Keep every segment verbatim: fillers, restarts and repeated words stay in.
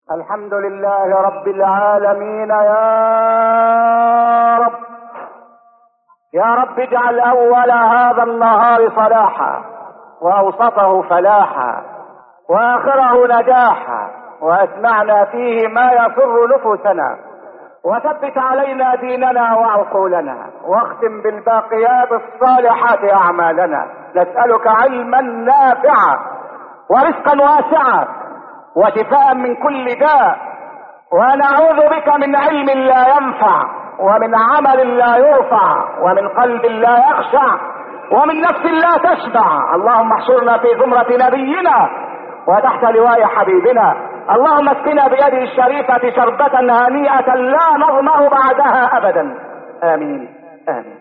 الحمد لله رب العالمين. يا رب يا رب اجعل اول هذا النهار صلاحا، واوسطه فلاحا، واخره نجاحا، واسمعنا فيه ما يسر نفوسنا، وثبت علينا ديننا وعقولنا، واختم بالباقيات الصالحات اعمالنا. نسألك علما نافعا ورزقا واسعا وشفاء من كل داء، ونعوذ بك من علم لا ينفع، ومن عمل لا يرفع، ومن قلب لا يخشع، ومن نفس لا تشبع. اللهم احشرنا في زمرة نبينا وتحت لواء حبيبنا. اللهم اسقنا بيده الشريفة شربة هنيئة لا نظمأ بعدها ابدا. امين امين.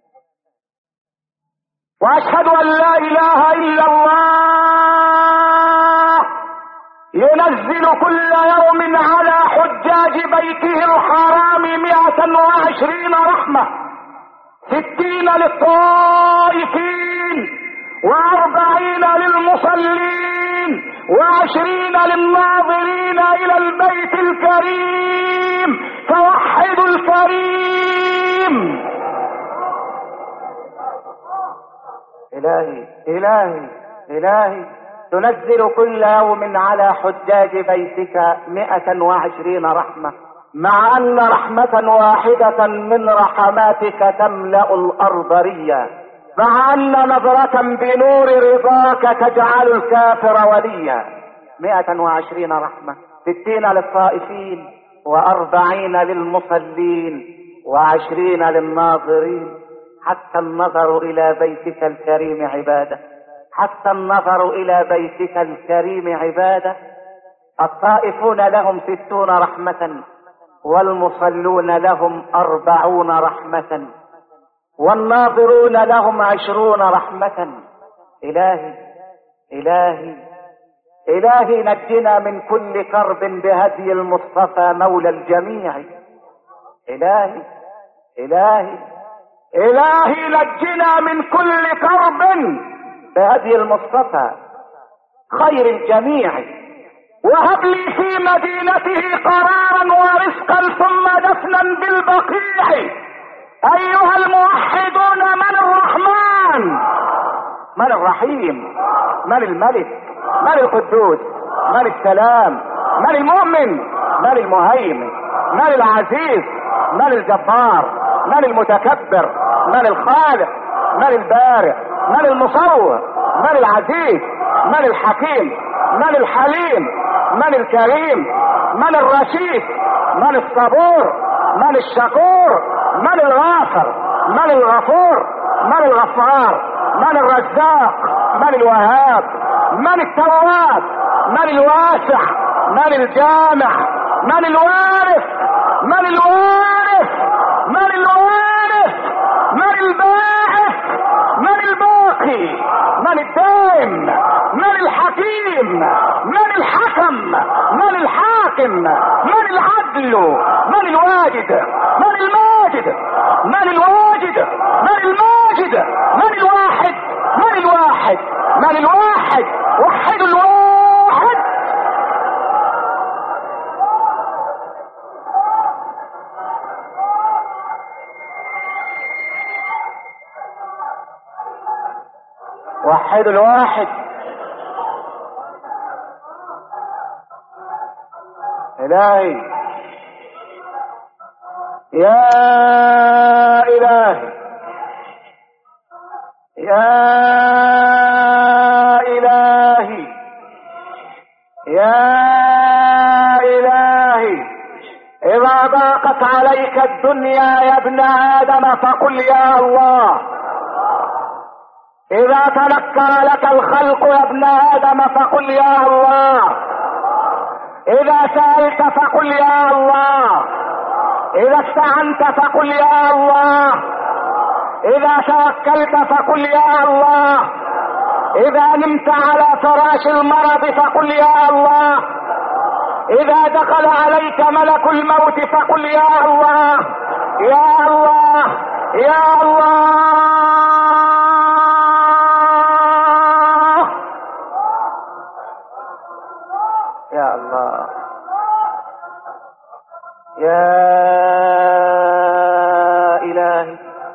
واشهد ان لا اله الا الله ينزل كل يوم على حجاج بيته الحرام مئة وعشرين رحمة، ستين للطائفين، واربعين للمصلين، وعشرين للناظرين الى البيت الكريم. فوحدوا الكريم. الهي الهي الهي تنزل كل يوم على حجاج بيتك مئة وعشرين رحمة، مع ان رحمة واحدة من رحماتك تملأ الارض ريا، مع ان نظرة بنور رضاك تجعل الكافر وليا. مئة وعشرين رحمة، ستين للطائفين، واربعين للمصلين، وعشرين للناظرين. حتى النظر الى بيتك الكريم عبادة، حتى النظر الى بيتك الكريم عبادة. الطائفون لهم ستون رحمة، والمصلون لهم اربعون رحمة، والناظرون لهم عشرون رحمة. الهي الهي الهي نجنا من كل كرب بهدي المصطفى مولى الجميع. الهي الهي الهي نجنا من كل كرب بهدي المصطفى خير الجميع، وهب لي في مدينته قرارا ورزقا ثم دفنا بالبقيع. ايها الموحدون، من الرحمن؟ من الرحيم؟ من الملك؟ من القدوس؟ من السلام؟ من المؤمن؟ من المهيمن؟ من العزيز؟ من الجبار؟ من المتكبر؟ من الخالق؟ من البارئ؟ من المصور؟ من العزيز؟ من الحكيم؟ من الحليم؟ من الكريم؟ من الرشيد؟ من الصبور؟ من الشكور؟ من الغافر؟ من الغفور؟ من الغفار؟ من الرزاق؟ من الوهاب؟ من التواب؟ من الواسع؟ من الجامع؟ من الوارث؟ من الوارث؟ من الوارث؟ من الباعث؟ من الباقي؟ من الدائم؟ من الحكيم؟ من الحكم؟ من الحاكم؟ من العدل؟ من الواجد؟ من الماجد؟ من الواجد؟ من الماجد؟ من الواحد؟ من الواحد؟ من الواحد؟ وحد الواحد. وحد الواحد. إلهي يا إلهي يا إلهي يا إلهي، إذا ضاقت عليك الدنيا يا ابن آدم فقل يا الله. إذا تنكر لك الخلق يا ابن آدم فقل يا الله. إذا سألت فقل يا الله. إذا استعنت فقل يا الله. إذا توكلت فقل يا الله. إذا نمت على فراش المرض فقل يا الله. إذا دخل عليك ملك الموت فقل يا الله يا الله يا الله يا الله يا إلهي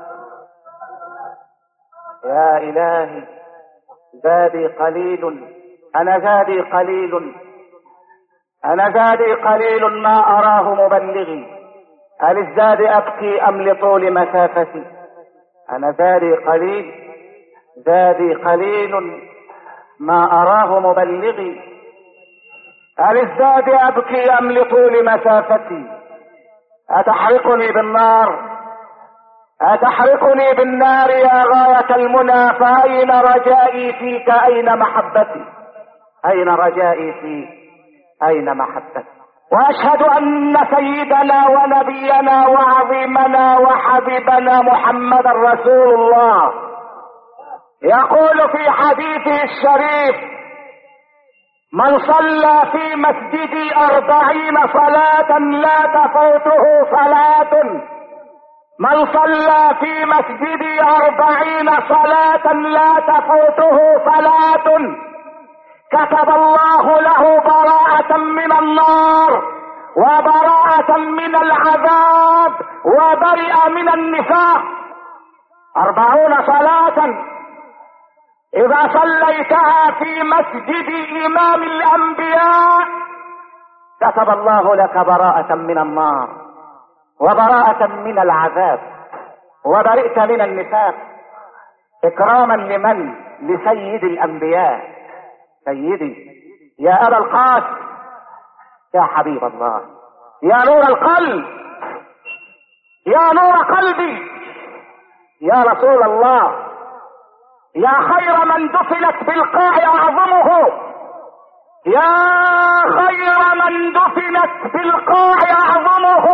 يا إلهي، زادي قليل، أنا زادي قليل، أنا زادي قليل ما أراه مبلغي، هل الزاد أبكي أم لطول مسافتي؟ أنا زادي قليل، زادي قليل ما أراه مبلغي، هل الزاد أبكي أم لطول مسافتي؟ أتحرقني بالنار أتحرقني بالنار يا غاية المنى، فأين رجائي فيك؟ أين محبتي؟ أين رجائي فيك؟ أين محبتي؟ وأشهد أن سيدنا ونبينا وعظيمنا وحبيبنا محمد رسول الله يقول في حديثه الشريف: من صلى في مسجدي أربعين صلاة لا تفوته صلاة، من صلى في مسجدي أربعين صلاة لا تفوته صلاة، كتب الله له براءة من النار وبراءة من العذاب وبرئ من النفاق. أربعون صلاة إذا صليتها في مسجد إمام الأنبياء كتب الله لك براءة من النار وبراءة من العذاب وبرئت من النفاق. إكراما لمن؟ لسيد الأنبياء. سيدي يا أبا القاسم، يا حبيب الله، يا نور القلب، يا نور قلبي، يا رسول الله، يا خير من دفنت بالقاع أعظمه، يا خير من دفنت بالقاع أعظمه،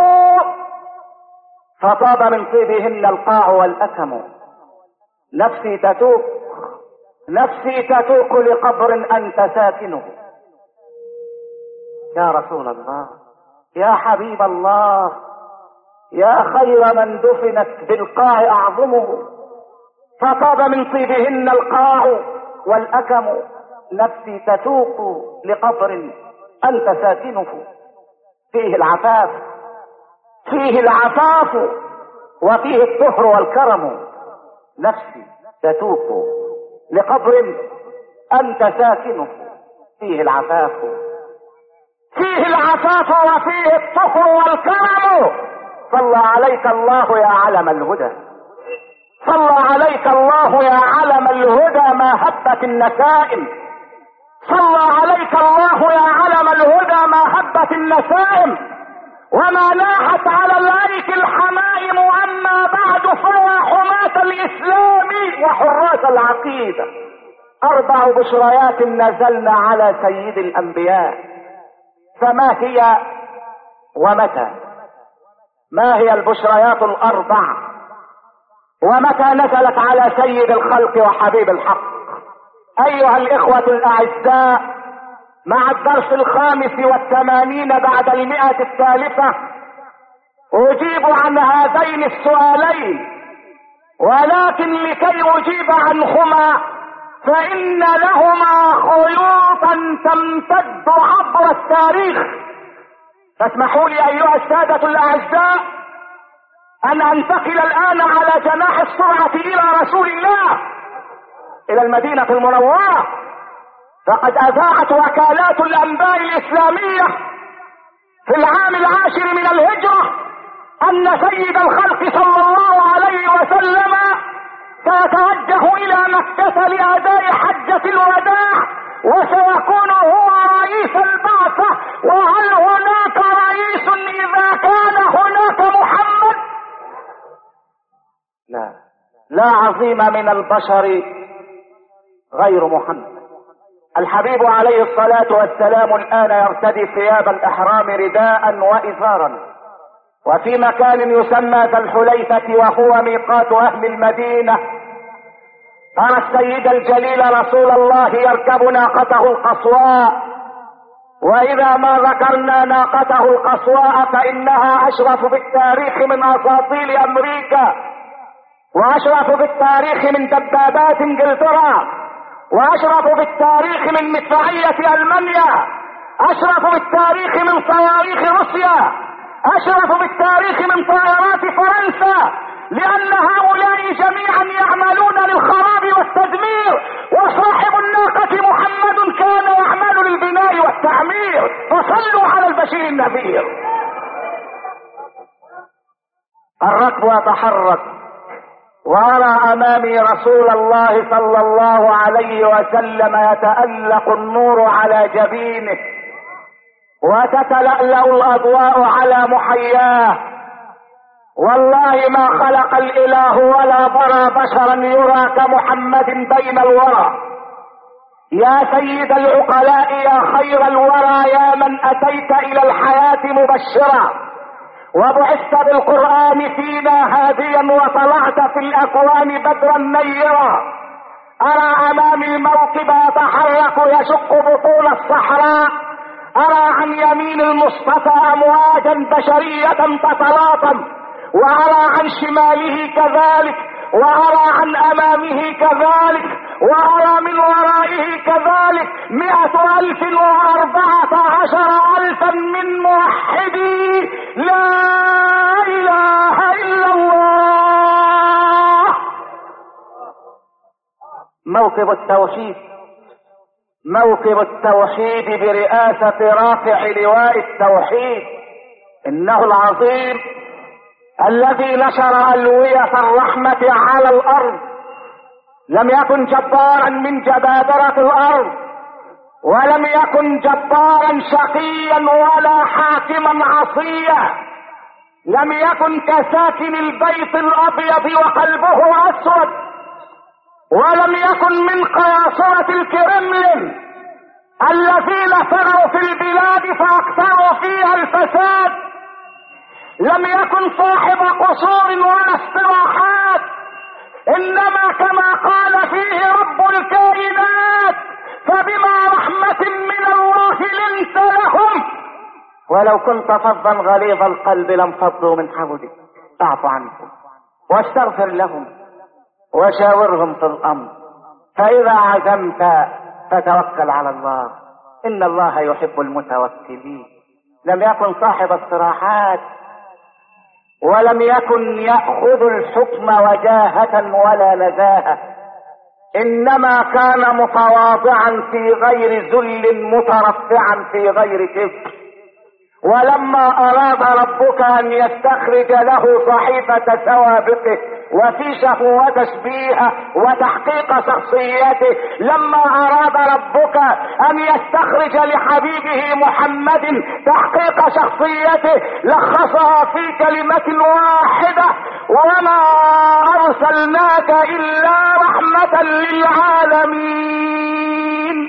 فطاب من طيبهن القاع والأكم. نفسي تتوق نفسي تتوق لقبر أنت ساكنه. يا رسول الله، يا حبيب الله، يا خير من دفنت بالقاع أعظمه، فطاب من طيبهن القاع والأكم. نفسي تتوق لقبر أنت ساكنه. فيه العفاف فيه العفاف وفيه الطهر والكرم. نفسي تتوق لقبر أنت ساكنه. فيه العفاف فيه العفاف وفيه الطهر والكرم. صلى عليك الله يا علم الهدى، صلى عليك الله يا علم الهدى ما هبت النسائم، صلى عليك الله يا علم الهدى ما هبت النسائم وما ناحت على الأيك الحمائم. أما بعد فيا حماة الإسلام وحراس العقيدة، أربع بشريات نزلنا على سيد الأنبياء، فما هي ومتى؟ ما هي البشريات الأربع ومتى نزلت على سيد الخلق وحبيب الحق؟ أيها الإخوة الأعزاء، مع الدرس الخامس والثمانين بعد المئة الثالثة أجيب عن هذين السؤالين، ولكن لكي أجيب عنهما فإن لهما خيوطا تمتد عبر التاريخ. فاسمحوا لي أيها السادة الأعزاء أن أنتقل الآن على جناح السرعة إلى رسول الله، إلى المدينة المنورة. فقد أذاعت وكالات الأنباء الإسلامية في العام العاشر من الهجرة أن سيد الخلق صلى الله عليه وسلم سيتوجه إلى مكة لأداء حجة الوداع، وسيكون هو رئيس البعثة. وهل هناك رئيس إذا كان هناك محمد؟ لا لا عظيم من البشر غير محمد. الحبيب عليه الصلاة والسلام الآن يرتدي ثياب الإحرام رداء وإزارا، وفي مكان يسمى ذا الحليفة وهو ميقات أهل المدينة. ترى السيد الجليل رسول الله يركب ناقته القصواء، وإذا ما ذكرنا ناقته القصواء فإنها أشرف بالتاريخ من أساطيل أمريكا، وأشرف بالتاريخ من دبابات إنجلترا، وأشرف بالتاريخ من مدفعية ألمانيا، أشرف بالتاريخ من صواريخ روسيا، اشرف بالتاريخ من طائرات فرنسا، لان هؤلاء جميعا يعملون للخراب والتدمير، وصاحب الناقة محمد كان يعمل للبناء والتعمير. فصلوا على البشير النذير. الركب يتحرك، وارى امامي رسول الله صلى الله عليه وسلم يتألق النور على جبينه، وتتلألأ الاضواء على محياه. والله ما خلق الاله ولا برى بشرا يرى كمحمد بين الورى. يا سيد العقلاء يا خير الورى، يا من اتيت الى الحياة مبشرا، وبعثت بالقرآن فينا هاديا، وطلعت في الاكوان بدرا نيرا. ارى امامي الموكب يتحرك يشق بطول الصحراء، ارى عن يمين المصطفى امواجا بشرية تتلاطم، وارى عن شماله كذلك، وارى عن امامه كذلك، وارى من ورائه كذلك مئة الف واربعة عشر الفا من موحدي لا اله الا الله. موكب التوحيد، موكب التوحيد برئاسة رافع لواء التوحيد، انه العظيم الذي نشر ألوية الرحمة على الأرض. لم يكن جبارا من جبابرة الأرض، ولم يكن جبارا شقيا ولا حاكما عصيا، لم يكن كساكن البيت الأبيض وقلبه أسود، ولم يكن من قياصرة الكرملين الذين سروا في البلاد فأكثروا فيها الفساد. لم يكن صاحب قصور ولا استراحات، انما كما قال فيه رب الكائنات: فبما رحمة من الله لنت لهم ولو كنت فظا غليظ القلب لانفضوا من حولك فاعف عنهم واستغفر لهم وشاورهم في الامر، فاذا عزمت فتوكل على الله، ان الله يحب المتوكلين. لم يكن صاحب استراحات، ولم يكن يأخذ الحكم وجاهة ولا نزاهة، انما كان متواضعا في غير ذل، مترفعا في غير كبر. ولما اراد ربك ان يستخرج له صحيفة سوابقه وفيشه وتشبيهه وتحقيق شخصيته، لما اراد ربك ان يستخرج لحبيبه محمد تحقيق شخصيته لخصها في كلمة واحدة: وما ارسلناك الا رحمة للعالمين.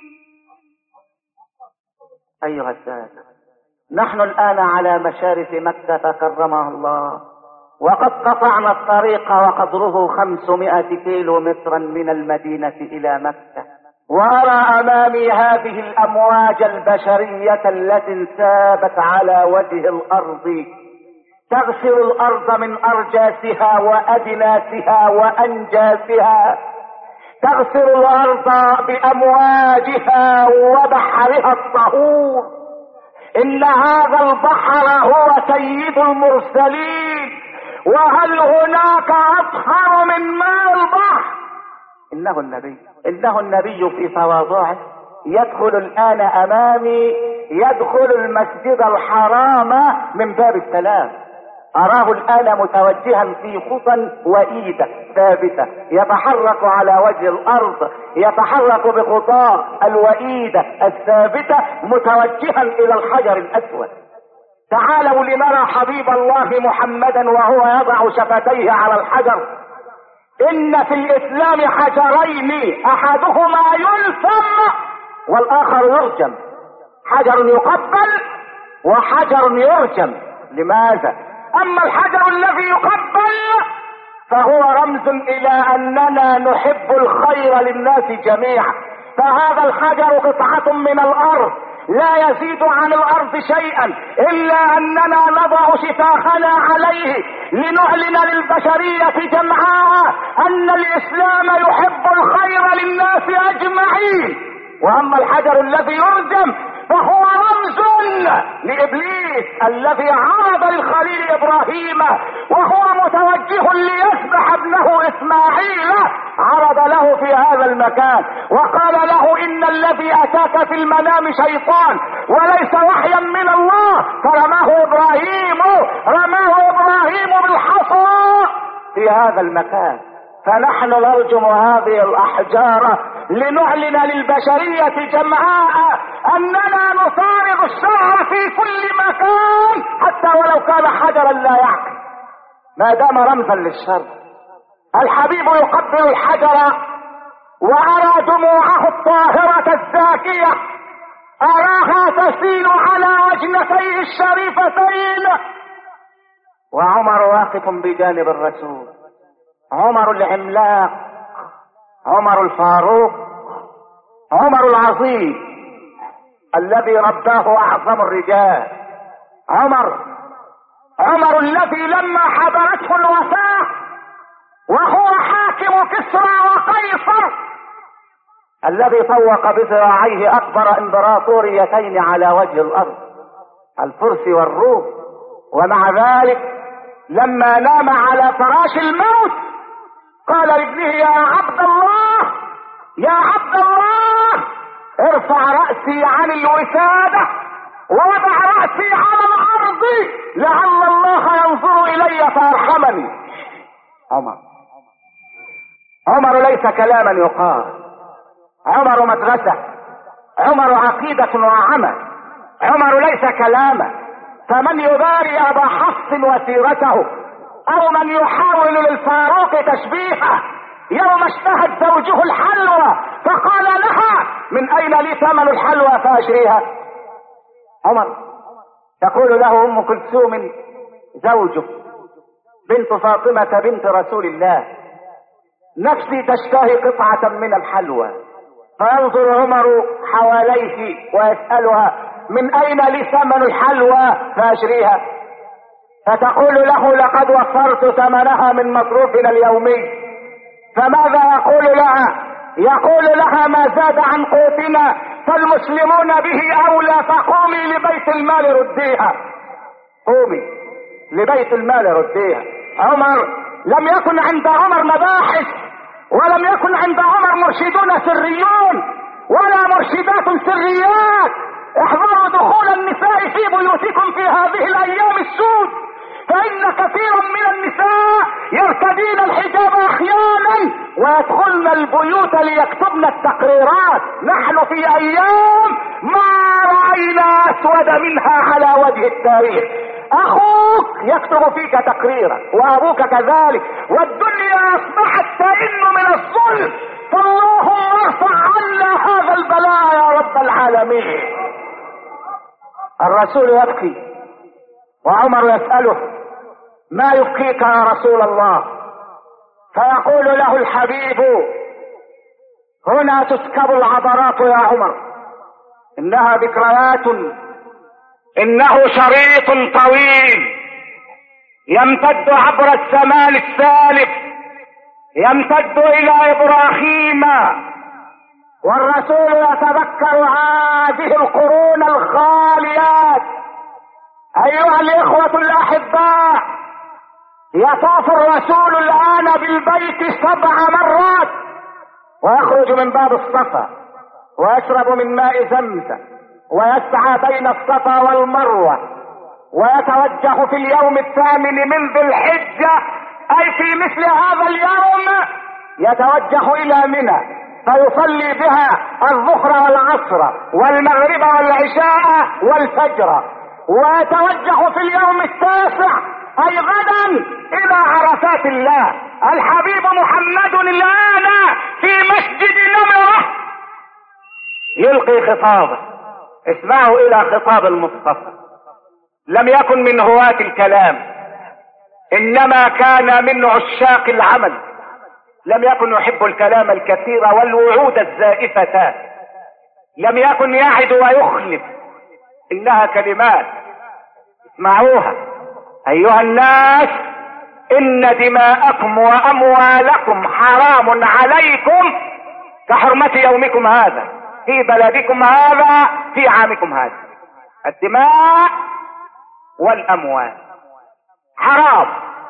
ايها السادة، نحن الآن على مشارف مكة كرمها الله، وقد قطعنا الطريق وقدره خمسمائة كيلو مترا من المدينة إلى مكة، وأرى أمامي هذه الأمواج البشرية التي انسابت على وجه الأرض، تغسل الأرض من أرجاسها وأدناسها وأنجاسها، تغسل الأرض بأمواجها وبحرها الطهور. إن هذا البحر هو سيد المرسلين، وهل هناك أطهر من ماء البحر؟ إنه النبي، إنه النبي في تواضعه يدخل الآن أمامي، يدخل المسجد الحرام من باب السلام. أراه الآن متوجها في خطى وإيدة ثابتة، يتحرك على وجه الأرض، يتحرك بخطاه الوئيدة الثابتة متوجها إلى الحجر الأسود. تعالوا لنرى حبيب الله محمدا وهو يضع شفتيه على الحجر. إن في الإسلام حجرين، أحدهما يلثم والآخر يرجم، حجر يقبل وحجر يرجم. لماذا؟ اما الحجر الذي يقبل فهو رمز الى اننا نحب الخير للناس جميعا، فهذا الحجر قطعة من الارض لا يزيد عن الارض شيئا، الا اننا نضع شفاخنا عليه لنعلن للبشرية جمعاء ان الاسلام يحب الخير للناس اجمعين. واما الحجر الذي يرجم فهو رمز لابليس الذي عرض للخليل ابراهيم وهو متوجه ليذبح ابنه اسماعيل، عرض له في هذا المكان وقال له ان الذي اتاك في المنام شيطان وليس وحيا من الله. فرماه ابراهيم رماه ابراهيم بالحصى في هذا المكان. فنحن نرجم هذه الاحجار لنعلن للبشرية جمعاء اننا نصارغ الشر في كل مكان حتى ولو كان حجرا لا يعقل ما دام رمزا للشر. الحبيب يقبل الحجر وارى دموعه الطاهرة الزاكية، اراها تسيل على وجنتيه الشريفتين، وعمر واقف بجانب الرسول، عمر العملاق، عمر الفاروق، عمر العظيم الذي رباه اعظم الرجال، عمر عمر الذي لما حضرته الوفاة وهو حاكم كسرى وقيصر، الذي طوق بذراعيه اكبر امبراطوريتين على وجه الارض، الفرس والروم، ومع ذلك لما نام على فراش الموت قال لابنه يا عبد الله يا عبد الله ارفع رأسي عن الوسادة ووضع رأسي على الارض لعل الله ينظر الي فيرحمني. عمر عمر ليس كلاما يقال، عمر مدرسة، عمر عقيدة وعمل، عمر ليس كلاما. فمن يباري ابا حفص وسيرته او من يحاول للفاروق تشبيهه يوم اشتهت زوجه الحلوى فقال لها من اين لي ثمن الحلوى فاشريها. عمر تقول له ام كلثوم زوجه بنت فاطمة بنت رسول الله نفسي تشتهي قطعة من الحلوى، فينظر عمر حواليه ويسألها من اين لي ثمن الحلوى فاشريها، فتقول له لقد وفرت ثمنها من مصروفنا اليومي. فماذا يقول لها؟ يقول لها ما زاد عن قوتنا فالمسلمون به اولى، فقومي لبيت المال رديها، قومي لبيت المال رديها. عمر لم يكن عند عمر مباحث، ولم يكن عند عمر مرشدون سريون ولا مرشدات سريات. احذروا دخول النساء في بيوتكم في هذه الايام السود، فان كثيرا من النساء يرتدين الحجاب احيانا ويدخلن البيوت ليكتبن التقريرات. نحن في ايام ما راينا اسود منها على وجه التاريخ. اخوك يكتب فيك تقريرا وابوك كذلك، والدنيا اصبحت تئن من الظلم، فاللهم ارفع عنا هذا البلاء يا رب العالمين. الرسول يبكي وعمر يسأله ما يبكيك يا رسول الله؟ فيقول له الحبيب هنا تسكب العبرات يا عمر، انها ذكريات، انه شريط طويل يمتد عبر الزمان السالف، يمتد الى ابراهيم، والرسول يتذكر هذه القرون الخاليات. ايها الاخوة الاحباء، يطوف الرسول الان بالبيت سبع مرات، ويخرج من باب الصفا ويشرب من ماء زمزم ويسعى بين الصفا والمروة، ويتوجه في اليوم الثامن من ذي الحجة، اي في مثل هذا اليوم يتوجه الى منى فيصلي بها الظهر والعصر والمغرب والعشاء والفجر، ويتوجه في اليوم التاسع اي غدا الى عرفات الله. الحبيب محمد الان في مسجد نمرة يلقي خطابه، اسمعوا الى خطاب المصطفى. لم يكن من هواة الكلام، انما كان من عشاق العمل، لم يكن يحب الكلام الكثير والوعود الزائفة، لم يكن يعد ويخلف، انها كلمات اسمعوها. ايها الناس، ان دماءكم واموالكم حرام عليكم كحرمة يومكم هذا في بلدكم هذا في عامكم هذا. الدماء والأموال حرام.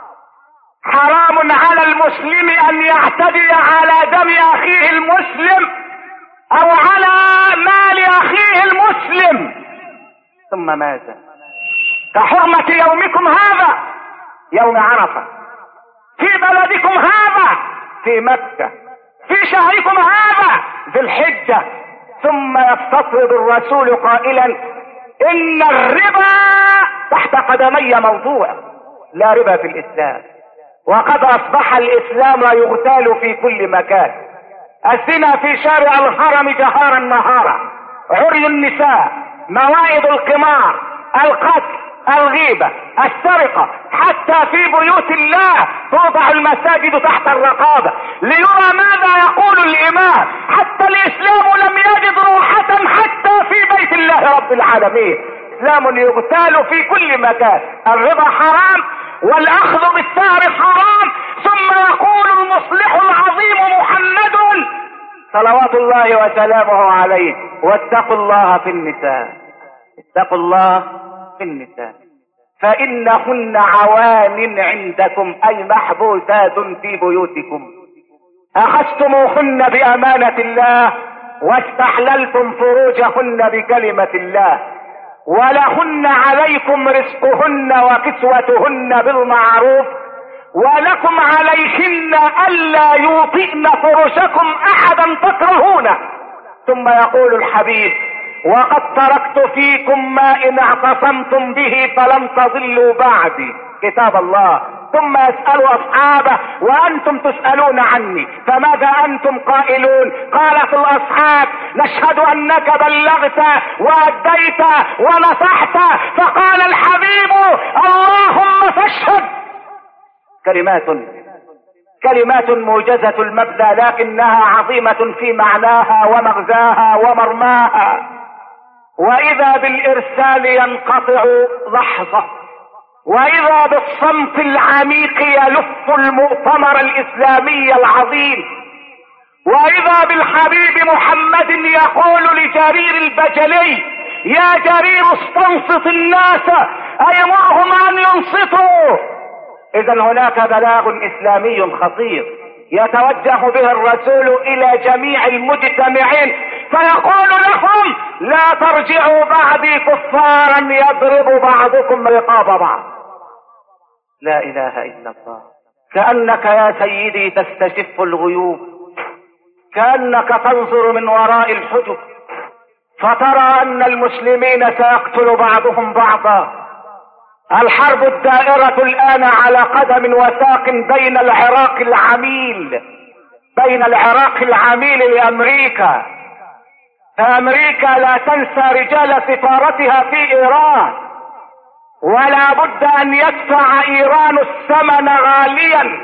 حرام على المسلم أن يعتدي على دم أخيه المسلم أو على مال أخيه المسلم. ثم ماذا؟ كحرمة يومكم هذا يوم عرفة، في بلدكم هذا في مكة، في شهركم هذا ذي الحجة. ثم يستطرد الرسول قائلا إن الربا تحت قدمي موضوع. لا ربا في الإسلام، وقد أصبح الإسلام يغتال في كل مكان. الزنا في شارع الحرم جهارا نهارا، عري النساء، موائد القمار، القتل، الغيبة، السرقة، حتى في بيوت الله توضع المساجد تحت الرقابة ليرى ماذا يقول الإمام. حتى الإسلام لم يجد روحة حتى في بيت الله رب العالمين. إسلام يغتال في كل مكان. الربا حرام والأخذ بالثار حرام. ثم يقول المصلح العظيم محمد صلوات الله وسلامه عليه واتقوا الله في النساء. اتقوا الله في النساء فإنهن عوان عندكم، أي محبوسات في بيوتكم. أخذتموهن بأمانة الله واستحللتم فروجهن بكلمة الله، ولهن عليكم رزقهن وكسوتهن بالمعروف، ولكم عليهن ألا يوطئن فرشكم أحدا تكرهونه. ثم يقول الحبيب وقد تركت فيكم ما إن اعتصمتم به فلن تضلوا بعدي، كتاب الله. ثم يسأل أصحابه وأنتم تسألون عني فماذا أنتم قائلون؟ قالت الأصحاب نشهد أنك بلغت وأديت ونصحت. فقال الحبيب اللهم فاشهد. كلمات كلمات موجزة المبنى لكنها عظيمة في معناها ومغزاها ومرماها. وإذا بالإرسال ينقطع لحظة، وإذا بالصمت العميق يلف المؤتمر الإسلامي العظيم، وإذا بالحبيب محمد يقول لجرير البجلي يا جرير استنصت الناس أيمرهم أن ينصتوا. إذا هناك بلاغ إسلامي خطير يتوجه به الرسول إلى جميع المجتمعين فيقول لهم لا ترجعوا بعدي كفارا يضرب بعضكم رقاب بعض. لا إله إلا الله. كأنك يا سيدي تستشف الغيوب، كأنك تنظر من وراء الحجب فترى أن المسلمين سيقتل بعضهم بعضا. الحرب الدائرة الآن على قدم وساق بين العراق العميل بين العراق العميل لأمريكا. فأمريكا لا تنسى رجال سفارتها في إيران، ولا بد أن يدفع إيران الثمن غاليا،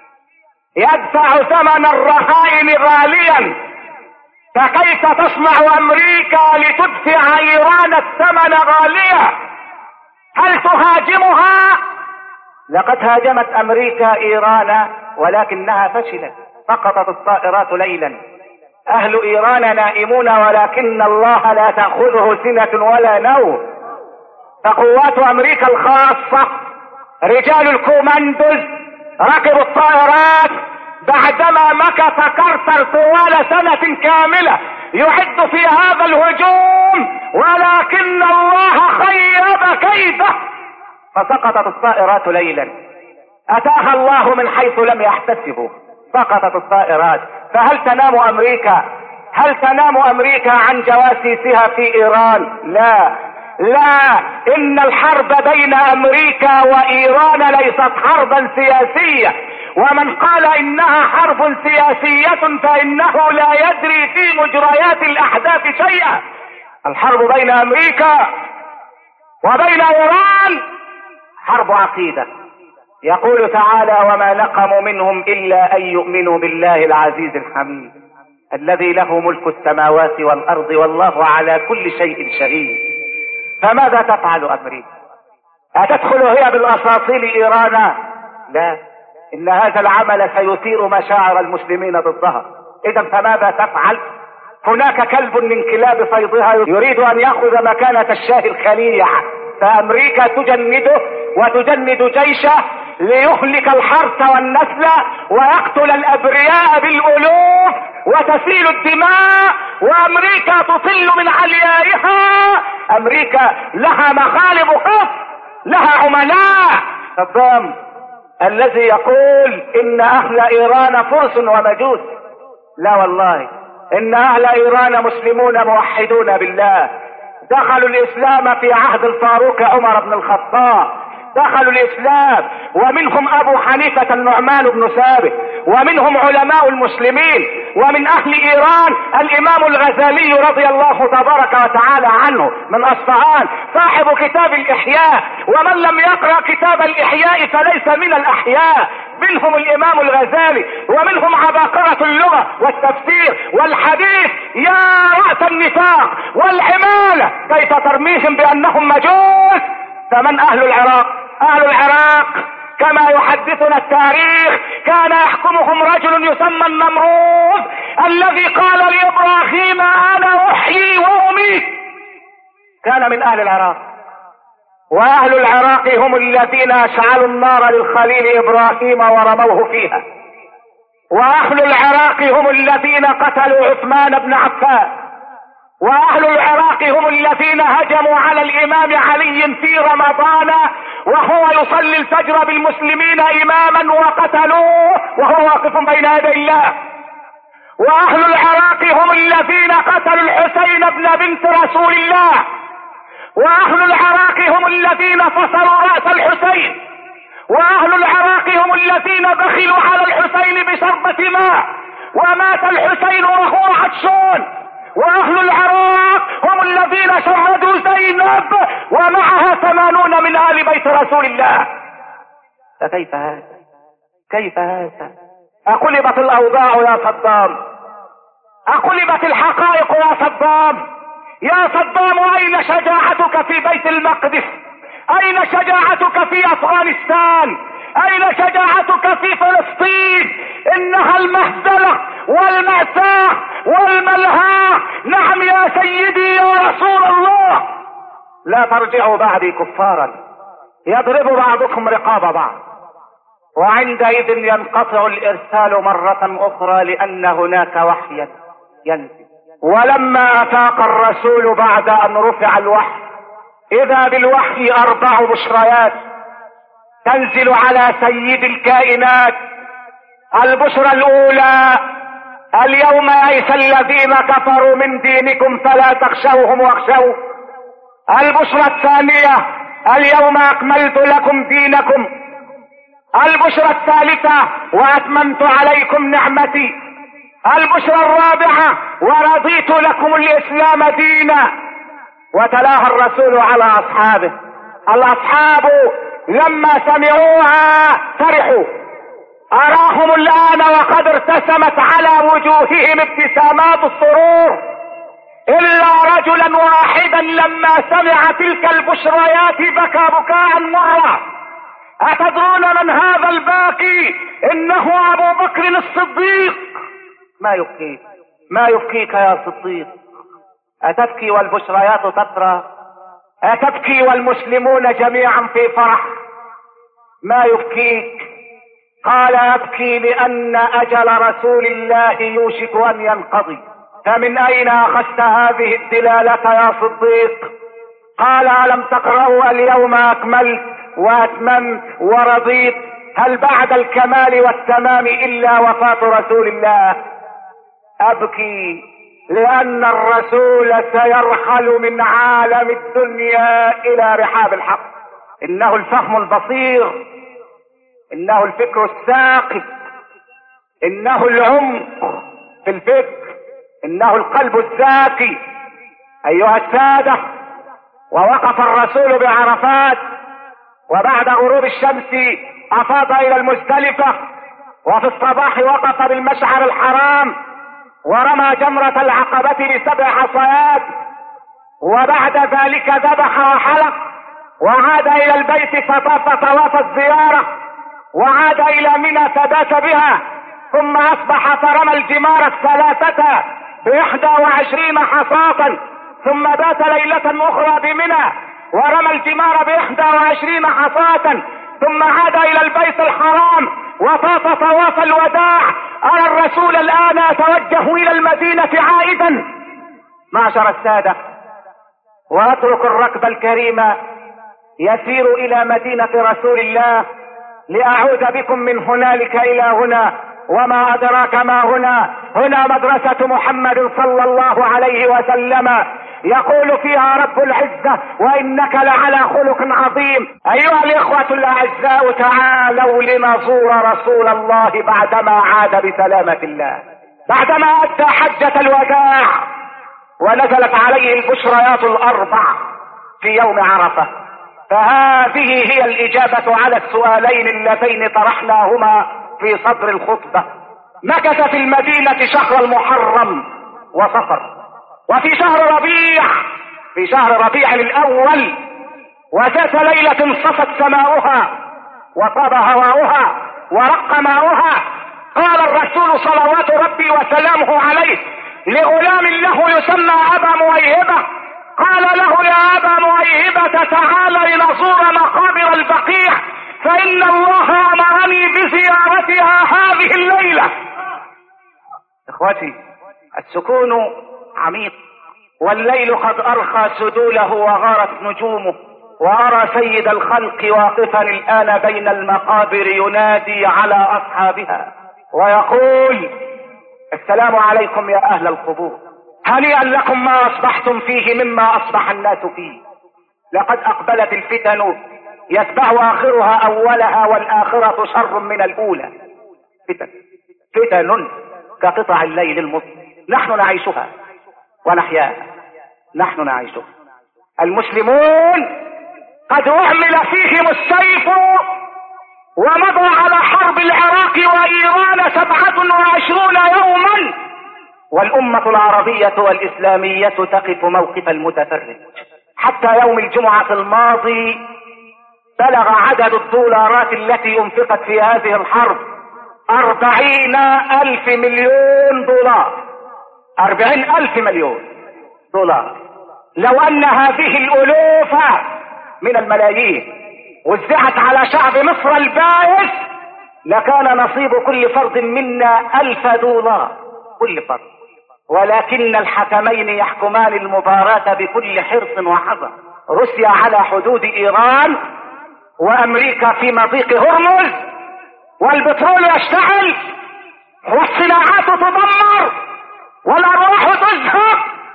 يدفع ثمن الرهائن غاليا. فكيف تصنع أمريكا لتدفع إيران الثمن غاليا؟ هل تهاجمها؟ لقد هاجمت أمريكا إيران ولكنها فشلت، سقطت الطائرات ليلا. أهل إيران نائمون ولكن الله لا تأخذه سنة ولا نوم. فقوات أمريكا الخاصة رجال الكوماندوز ركبوا الطائرات بعدما مكث كارتر طوال سنة كاملة يعد في هذا الهجوم، ولكن الله خيب كيده فسقطت الطائرات ليلا. أتاها الله من حيث لم يحتسبوا، سقطت الطائرات. فهل تنام أمريكا؟ هل تنام أمريكا عن جواسيسها في إيران؟ لا لا، إن الحرب بين أمريكا وإيران ليست حربا سياسية، ومن قال إنها حرب سياسية فإنه لا يدري في مجريات الأحداث شيئا. الحرب بين أمريكا وبين إيران حرب عقيدة. يقول تعالى وما نقموا منهم إلا أن يؤمنوا بالله العزيز الحميد الذي له ملك السماوات والأرض والله على كل شيء شهيد. فماذا تفعل أمريكا؟ أتدخل هي بالأساطيل إيران؟ لا، إن هذا العمل سيثير مشاعر المسلمين ضدها. إذا فماذا تفعل؟ هناك كلب من كلاب صيدها يريد ان ياخذ مكانة الشاه الخليع، فامريكا تجنده وتجند جيشه ليهلك الحرث والنسل ويقتل الابرياء بالالوف وتسيل الدماء، وامريكا تطل من عليائها. امريكا لها مخالب خف، لها عملاء. صدام الذي يقول ان اهل ايران فرس ومجوس، لا والله، ان اهل ايران مسلمون موحدون بالله، دخلوا الاسلام في عهد الفاروق عمر بن الخطاب، دخلوا الاسلام، ومنهم ابو حنيفة النعمان بن ثابت، ومنهم علماء المسلمين، ومن اهل ايران الامام الغزالي رضي الله تبارك وتعالى عنه من اصفهان صاحب كتاب الاحياء، ومن لم يقرأ كتاب الاحياء فليس من الاحياء. منهم الامام الغزالي، ومنهم عباقرة اللغة والتفسير والحديث. يا رأس النفاق والعمالة كيف ترميهم بانهم مجوس؟ فمن اهل العراق؟ اهل العراق كما يحدثنا التاريخ كان يحكمهم رجل يسمى النمروذ، الذي قال لابراهيم انا احيي واميت. كان من اهل العراق. واهل العراق هم الذين اشعلوا النار للخليل ابراهيم ورموه فيها. واهل العراق هم الذين قتلوا عثمان بن عفان. واهل العراق هم الذين هجموا على الامام علي في رمضان وهو يصلي الفجر بالمسلمين اماما وقتلوه وهو واقف بين يدي الله. واهل العراق هم الذين قتلوا الحسين بن بنت رسول الله. واهل العراق هم الذين فصلوا رأس الحسين. واهل العراق هم الذين بخلوا على الحسين بشربة ماء ومات الحسين وهو عطشان. واهل العراق هم الذين شردوا زينب ومعها ثمانون من آل بيت رسول الله. فكيف هذا؟ كيف هذا؟ اقلبت الاوضاع يا صدام، اقلبت الحقائق يا صدام. يا صدام اين شجاعتك في بيت المقدس؟ اين شجاعتك في افغانستان؟ اين شجاعتك في فلسطين؟ انها المهزلة والمأساة والملهى. نعم يا سيدي يا رسول الله. لا ترجعوا بعدي كفارا يضرب بعضكم رقاب بعض، وعندئذ ينقطع الارسال مرة اخرى لان هناك وحيا ينزل. ولما افاق الرسول بعد ان رفع الوحي اذا بالوحي اربع بشريات تنزل على سيد الكائنات. البشرى الاولى: اليوم يئس الذين كفروا من دينكم فلا تخشوهم واخشوا. البشرى الثانية: اليوم اكملت لكم دينكم. البشرى الثالثة: واتممت عليكم نعمتي. البشرى الرابعة: ورضيت لكم الاسلام دينا. وتلاها الرسول على اصحابه. الاصحاب لما سمعوها فرحوا. اراهم الان وقد ارتسمت على وجوههم ابتسامات السرور، الا رجلا واحدا لما سمع تلك البشريات بكى بكاء مرا. اتدرون من هذا الباكي؟ انه ابو بكر الصديق. ما يبكيك؟ ما يبكيك يا صديق؟ اتبكي والبشريات تترى؟ اتبكي والمسلمون جميعا في فرح؟ ما يبكيك؟ قال: ابكي لان اجل رسول الله يوشك ان ينقضي. فمن اين اخذت هذه الدلالة يا صديق؟ قال: الم تقرأوا اليوم اكملت واتممت ورضيت؟ هل بعد الكمال والتمام الا وفاة رسول الله؟ ابكي لان الرسول سيرحل من عالم الدنيا الى رحاب الحق. انه الفهم البصير، انه الفكر الثاقب، انه العمق في الفكر، انه القلب الذكي. ايها السادة، ووقف الرسول بعرفات، وبعد غروب الشمس افاض الى المزدلفة، وفي الصباح وقف بالمشعر الحرام ورمى جمرة العقبة بسبع حصيات، وبعد ذلك ذبح وحلق، وعاد الى البيت فطاف طواف الزيارة، وعاد الى منى فبات بها، ثم اصبح فرمى الجمار الثلاثة بإحدى وعشرين حصاة، ثم بات ليلة أخرى بمنى ورمى الجمار بإحدى وعشرين حصاة، ثم عاد إلى البيت الحرام وطاف طواف الوداع. أرى الرسول الآن يتوجه إلى المدينة عائدا معشر السادة، وأترك الركب الكريم يسير إلى مدينة رسول الله لأعود بكم من هنالك إلى هنا. وما أدراك ما هنا؟ هنا مدرسة محمد صلى الله عليه وسلم، يقول فيها رب العزة: وإنك لعلى خلق عظيم. أيها الإخوة الأعزاء، تعالوا لنزور رسول الله بعدما عاد بسلامة الله، بعدما أدى حجة الوداع ونزلت عليه البشريات الأربع في يوم عرفة. فهذه هي الإجابة على السؤالين اللذين طرحناهما في صدر الخطبة. مكث في المدينة شهر المحرم وصفر، وفي شهر ربيع في شهر ربيع الأول، وذات ليلة صفت سماؤها وطاب هواؤها ورق ماؤها. قال الرسول صلوات ربي وسلامه عليه لغلام له يسمى أبا مويهبة، قال له: يا أبا مويهبة، تعال لنزور مقابر البقيع، فإن الله أمرني بزيارتها هذه الليلة. إخوتي، السكون عميق، والليل قد أرخى سدوله وغارت نجومه، وأرى سيد الخلق واقفا الآن بين المقابر ينادي على أصحابها ويقول: السلام عليكم يا أهل القبور، هنيئا لكم ما أصبحتم فيه مما أصبح الناس فيه. لقد أقبلت الفتن يتبع آخرها أولها، والآخرة شر من الأولى. فتن فتن كقطع الليل المظلم، نحن نعيشها ونحياها، نحن نعيشها. المسلمون قد أعمل فيهم السيف ومضى على حرب العراق وإيران سبعة وعشرون يوما، والأمة العربية والإسلامية تقف موقف المتفرج. حتى يوم الجمعة الماضي بلغ عدد الدولارات التي انفقت في هذه الحرب أربعين ألف مليون دولار. أربعين ألف مليون دولار. لو أن هذه الألوف من الملايين وزعت على شعب مصر البائس لكان نصيب كل فرد منا ألف دولار كل فرد. ولكن الحكمين يحكمان المباراة بكل حرص وحذر. روسيا على حدود إيران، وأمريكا في مضيق هرمز، والبترول يشتعل، والصناعات تدمر، والأرواح تزهق.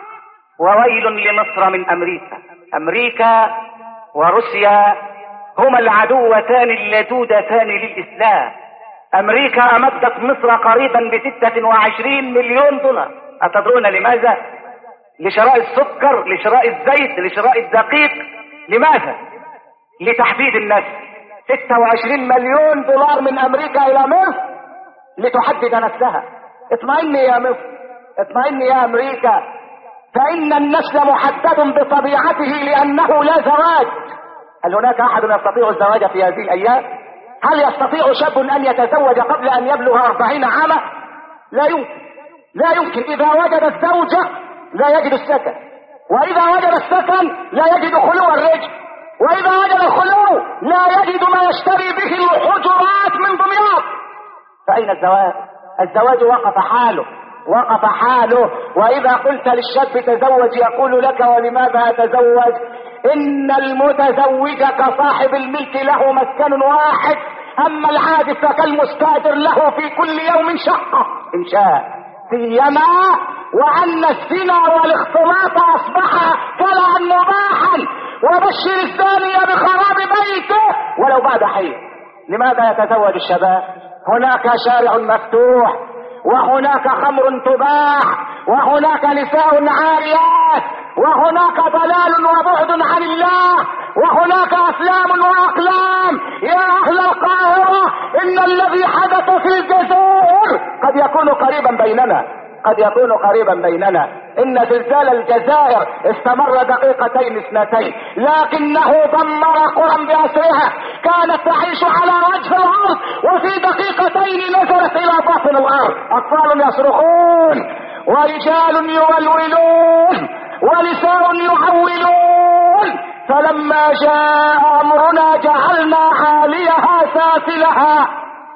وويل لمصر من أمريكا. أمريكا وروسيا هما العدوتان اللدودتان للإسلام. أمريكا أمدت مصر قريبا بستة وعشرين مليون دولار. أتدرون لماذا؟ لشراء السكر، لشراء الزيت، لشراء الدقيق. لماذا؟ لتحديد النسل. ستة وعشرين مليون دولار من أمريكا إلى مصر لتحدد نسلها. اطمئني يا مصر، اطمئني يا أمريكا، فإن النسل محدد بطبيعته لأنه لا زواج. هل هناك أحد يستطيع الزواج في هذه الأيام؟ هل يستطيع شاب أن يتزوج قبل أن يبلغ أربعين عاما؟ لا يمكن، لا يمكن. إذا وجد الزوجة لا يجد السكن، وإذا وجد السكن لا يجد خلو الرجل، وإذا وجد الخلو لا يجد ما يشتري به الحجرات من دمياط. فأين الزواج؟ الزواج وقف حاله، وقف حاله. وإذا قلت للشاب تزوج يقول لك: ولماذا أتزوج؟ إن المتزوج كصاحب الملك له مسكن واحد، أما العادف فكالمستأجر له في كل يوم شقة إن شاء. سيما وأن الزنا والاختلاط أصبح كلعا مباحا، وبشر الزاني بخراب بيته ولو بعد حين. لماذا يتزوج الشباب؟ هناك شارع مفتوح، وهناك خمر تباح، وهناك نساء عاريات، وهناك ضلال وبعد عن الله، وهناك أفلام وأقلام. يا أهل القاهرة، إن الذي حدث في الجزائر قد يكون قريبا بيننا، قد يكون قريبا بيننا. إن زلزال الجزائر استمر دقيقتين اثنتين، لكنه دمر قرى بأسرها كانت تعيش على وجه الأرض، وفي دقيقتين نزلت إلى باطن الأرض. أطفال يصرخون ورجال يولولون ونساء يعولون. فلما جاء امرنا جعلنا عاليها سافلها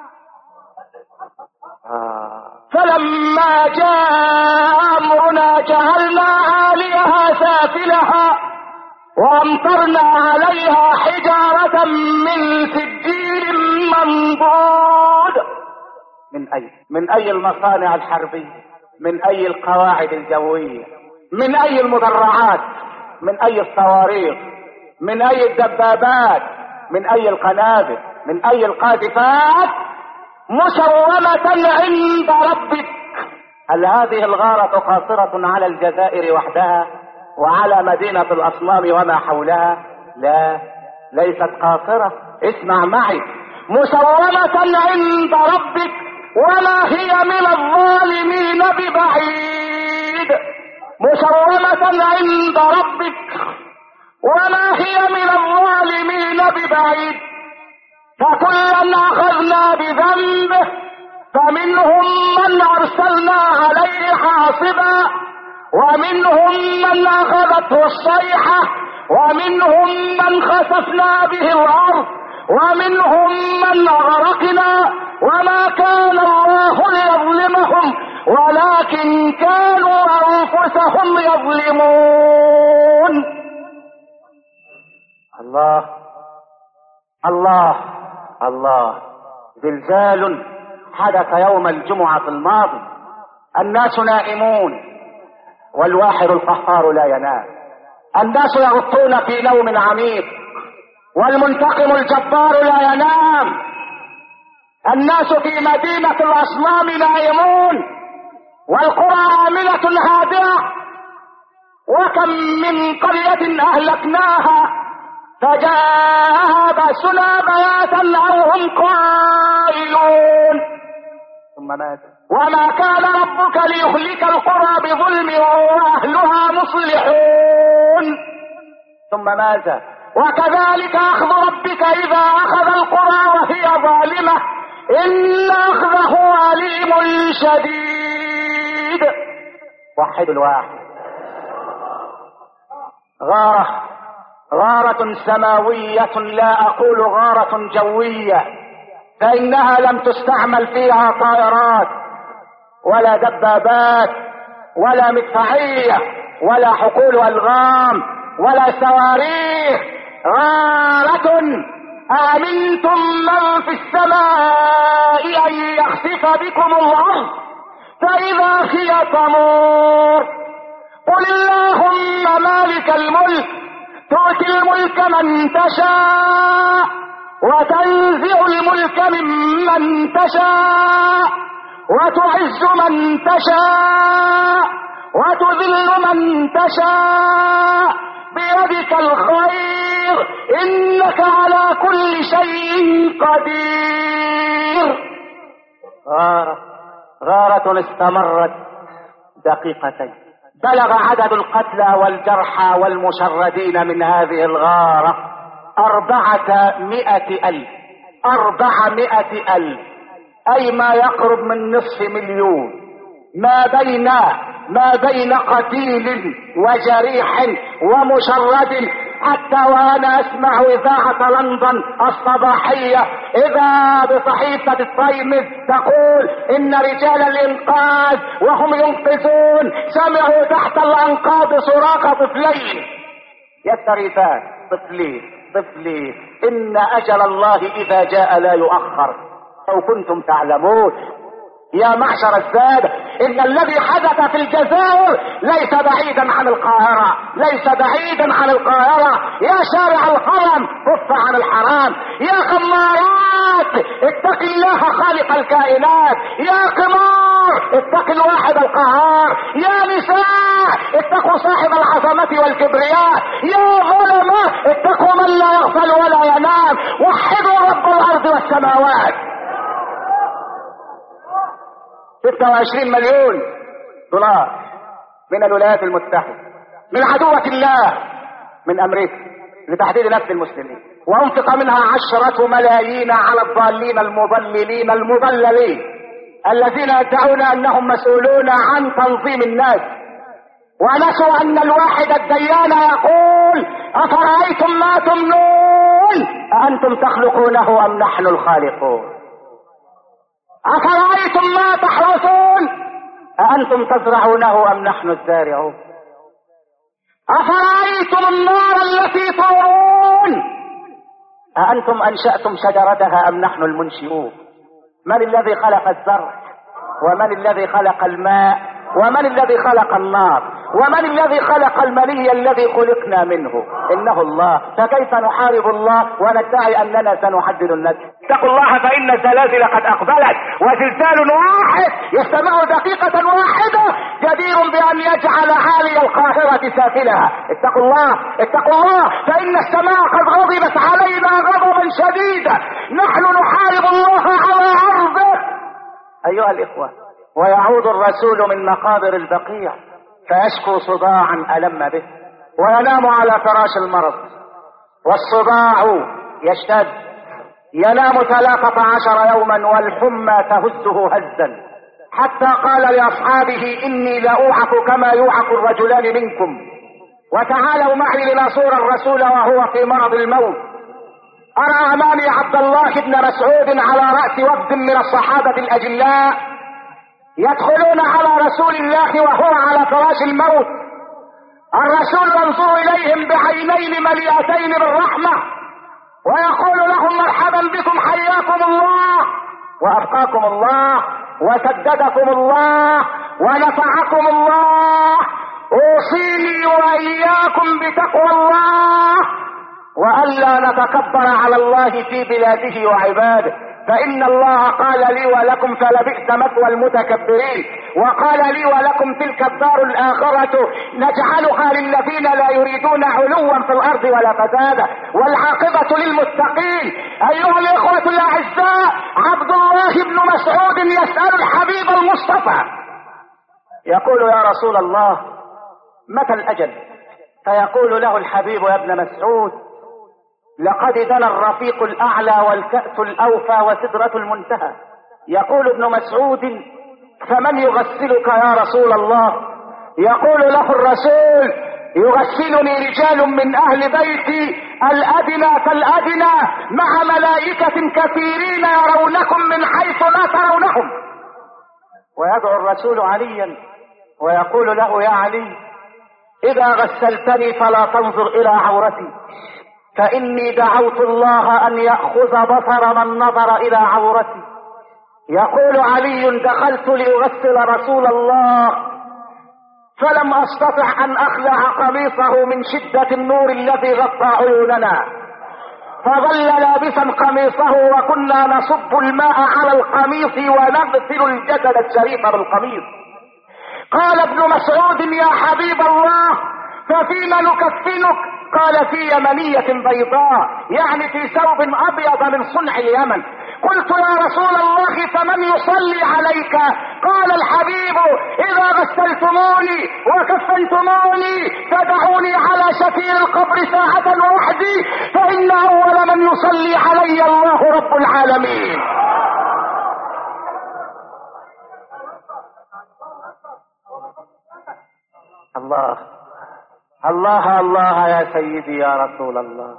فلما جاء امرنا جعلنا عاليها سافلها وامطرنا عليها حجارة من سجيل منضود. من اي من اي المصانع الحربية، من اي القواعد الجوية، من اي المدرعات، من اي الصواريخ، من اي الدبابات، من اي القنابل، من اي القاذفات، مسومة عند ربك. هل هذه الغارة قاصرة على الجزائر وحدها وعلى مدينة الأصنام وما حولها؟ لا، ليست قاصرة. اسمع معي: مسومة عند ربك وما هي من الظالمين ببعيد. مسومة عند ربك وما هي من الظالمين ببعيد. فكلا أخذنا بذنبه فمنهم من أرسلنا عليه حاصبا ومنهم من أخذته الصيحة ومنهم من خسفنا به الأرض ومنهم من أغرقنا وما كان الله ليظلمهم ولكن كانوا أنفسهم يظلمون. الله الله الله. زلزال حدث يوم الجمعة الماضي، الناس نائمون والواحد القهار لا ينام، الناس يغطون في نوم عميق والمنتقم الجبار لا ينام، الناس في مدينة الأصنام نائمون والقرى آمنة هادئة. وكم من قرية أهلكناها فجاءها بأسنا بياتا أو هم قائلون. ثم ماذا؟ وما كان ربك ليهلك القرى بظلم وأهلها مصلحون. ثم ماذا؟ وكذلك أخذ ربك إذا أخذ القرى وهي ظالمة إن أخذه أليم شديد. وحد الواحد. غارة غارة سماوية، لا أقول غارة جوية، فإنها لم تستعمل فيها طائرات ولا دبابات ولا مدفعية ولا حقول ألغام ولا صواريخ. غارة أأمنتم من في السماء أن يخسف بكم الأرض فإذا هي تمور. قل اللهم مالك الملك تؤتي الملك من تشاء وتنزع الملك ممن تشاء وتعز من تشاء وتذل من تشاء بيدك الخير إنك على كل شيء قدير. غارة غارة استمرت دقيقتين، بلغ عدد القتلى والجرحى والمشردين من هذه الغارة أربعة مئة ألف. أربعمائة ألف، أي ما يقرب من نصف مليون، ما بين ما بين قتيل وجريح ومشرد. حتى وانا اسمع اذاعة لندن الصباحية اذا بصحيفة التايمز تقول ان رجال الانقاذ وهم ينقذون سمعوا تحت الانقاض صراخ طفلين يستغيثان. طفلين طفلين ان اجل الله اذا جاء لا يؤخر. لو كنتم تعلمون يا معشر السادة ان الذي حدث في الجزائر ليس بعيدا عن القاهرة، ليس بعيدا عن القاهرة. يا شارع الحرم كف عن الحرام، يا خمارات اتق الله خالق الكائنات، يا قمار اتق الواحد القهار، يا نساء اتقوا صاحب العظمة والكبرياء، يا ظلمة اتقوا من لا يغفل ولا ينام، وحدوا رب الارض والسماوات. ستة وعشرين مليون دولار من الولايات المتحدة، من عدوة الله، من امريكا لتحديد نفس المسلمين، وانفق منها عشرة ملايين على الضالين المضللين المضللين الذين يدعون انهم مسؤولون عن تنظيم الناس، ونسوا ان الواحد الديان يقول افرأيتم ما تمنون أأنتم تخلقونه ام نحن الخالقون؟ افرأيتم ما تحرثون أأنتم تزرعونه ام نحن الزارعون؟ افرأيتم النار التي تورون أأنتم انشأتم شجرتها ام نحن المنشئون؟ من الذي خلق الزرع؟ ومن الذي خلق الماء؟ ومن الذي خلق النار؟ ومن الذي خلق المني الذي خلقنا منه؟ انه الله. فكيف نحارب الله وندعي اننا سنحدد النسل؟ اتقوا الله فان الزلازل قد اقبلت، وزلزال واحد يستمع دقيقة واحدة جدير بان يجعل عالي القاهرة سافلها. اتقوا الله اتقوا الله فان السماء قد غضبت علينا غضبا شديدا. نحن نحارب الله على ارضه ايها الاخوة. ويعود الرسول من مقابر البقيع فيشكو صداعا ألم به، وينام على فراش المرض والصداع يشتد، ينام ثلاثة عشر يوما والحمى تهزه هزا، حتى قال لأصحابه إني لأوعك كما يوعك الرجلان منكم، وتعالوا معي لنصور الرسول وهو في مرض الموت. أرى أمامي عبد الله بن مسعود على رأس وفد من الصحابة الأجلاء يدخلون على رسول الله وهو على فراش الموت. الرسول ينظر إليهم بعينين مليئتين بالرحمة ويقول لهم مرحبا بكم، حياكم الله وأبقاكم الله وسددكم الله ونفعكم الله. أوصيني وإياكم بتقوى الله وألا نتكبر على الله في بلاده وعباده، فإن الله قال لي ولكم فلبئس مثوى المتكبرين، وقال لي ولكم تلك الدار الآخرة نجعلها للذين لا يريدون علوا في الأرض ولا فسادا والعاقبة للمتقين. أيها الإخوة الأعزاء، عبد الله بن مسعود يسأل الحبيب المصطفى يقول يا رسول الله متى الأجل؟ فيقول له الحبيب يا ابن مسعود لقد دنا الرفيق الأعلى والكأس الأوفى وسدرة المنتهى. يقول ابن مسعود فمن يغسلك يا رسول الله؟ يقول له الرسول يغسلني رجال من أهل بيتي الأدنى فالأدنى مع ملائكة كثيرين يرونكم من حيث لا ترونهم. ويدعو الرسول عليا ويقول له يا علي إذا غسلتني فلا تنظر إلى عورتي، فإني دعوت الله أن يأخذ بصر من نظر إلى عورتي. يقول علي دخلت لأغسل رسول الله فلم أستطع أن أخلع قميصه من شدة النور الذي غطى عيوننا، فظل لابسا قميصه وكنا نصب الماء على القميص ونغسل الجسد الشريف بالقميص. قال ابن مسعود يا حبيب الله ففيما نكفنك؟ قال في يمنية بيضاء، يعني في ثوب أبيض من صنع اليمن. قلت يا رسول الله فمن يصلي عليك؟ قال الحبيب إذا غسلتموني وكفنتموني فدعوني على شفير القبر ساعة وحدي، فإن أول من يصلي علي الله رب العالمين. الله الله الله يا سيدي يا رسول الله،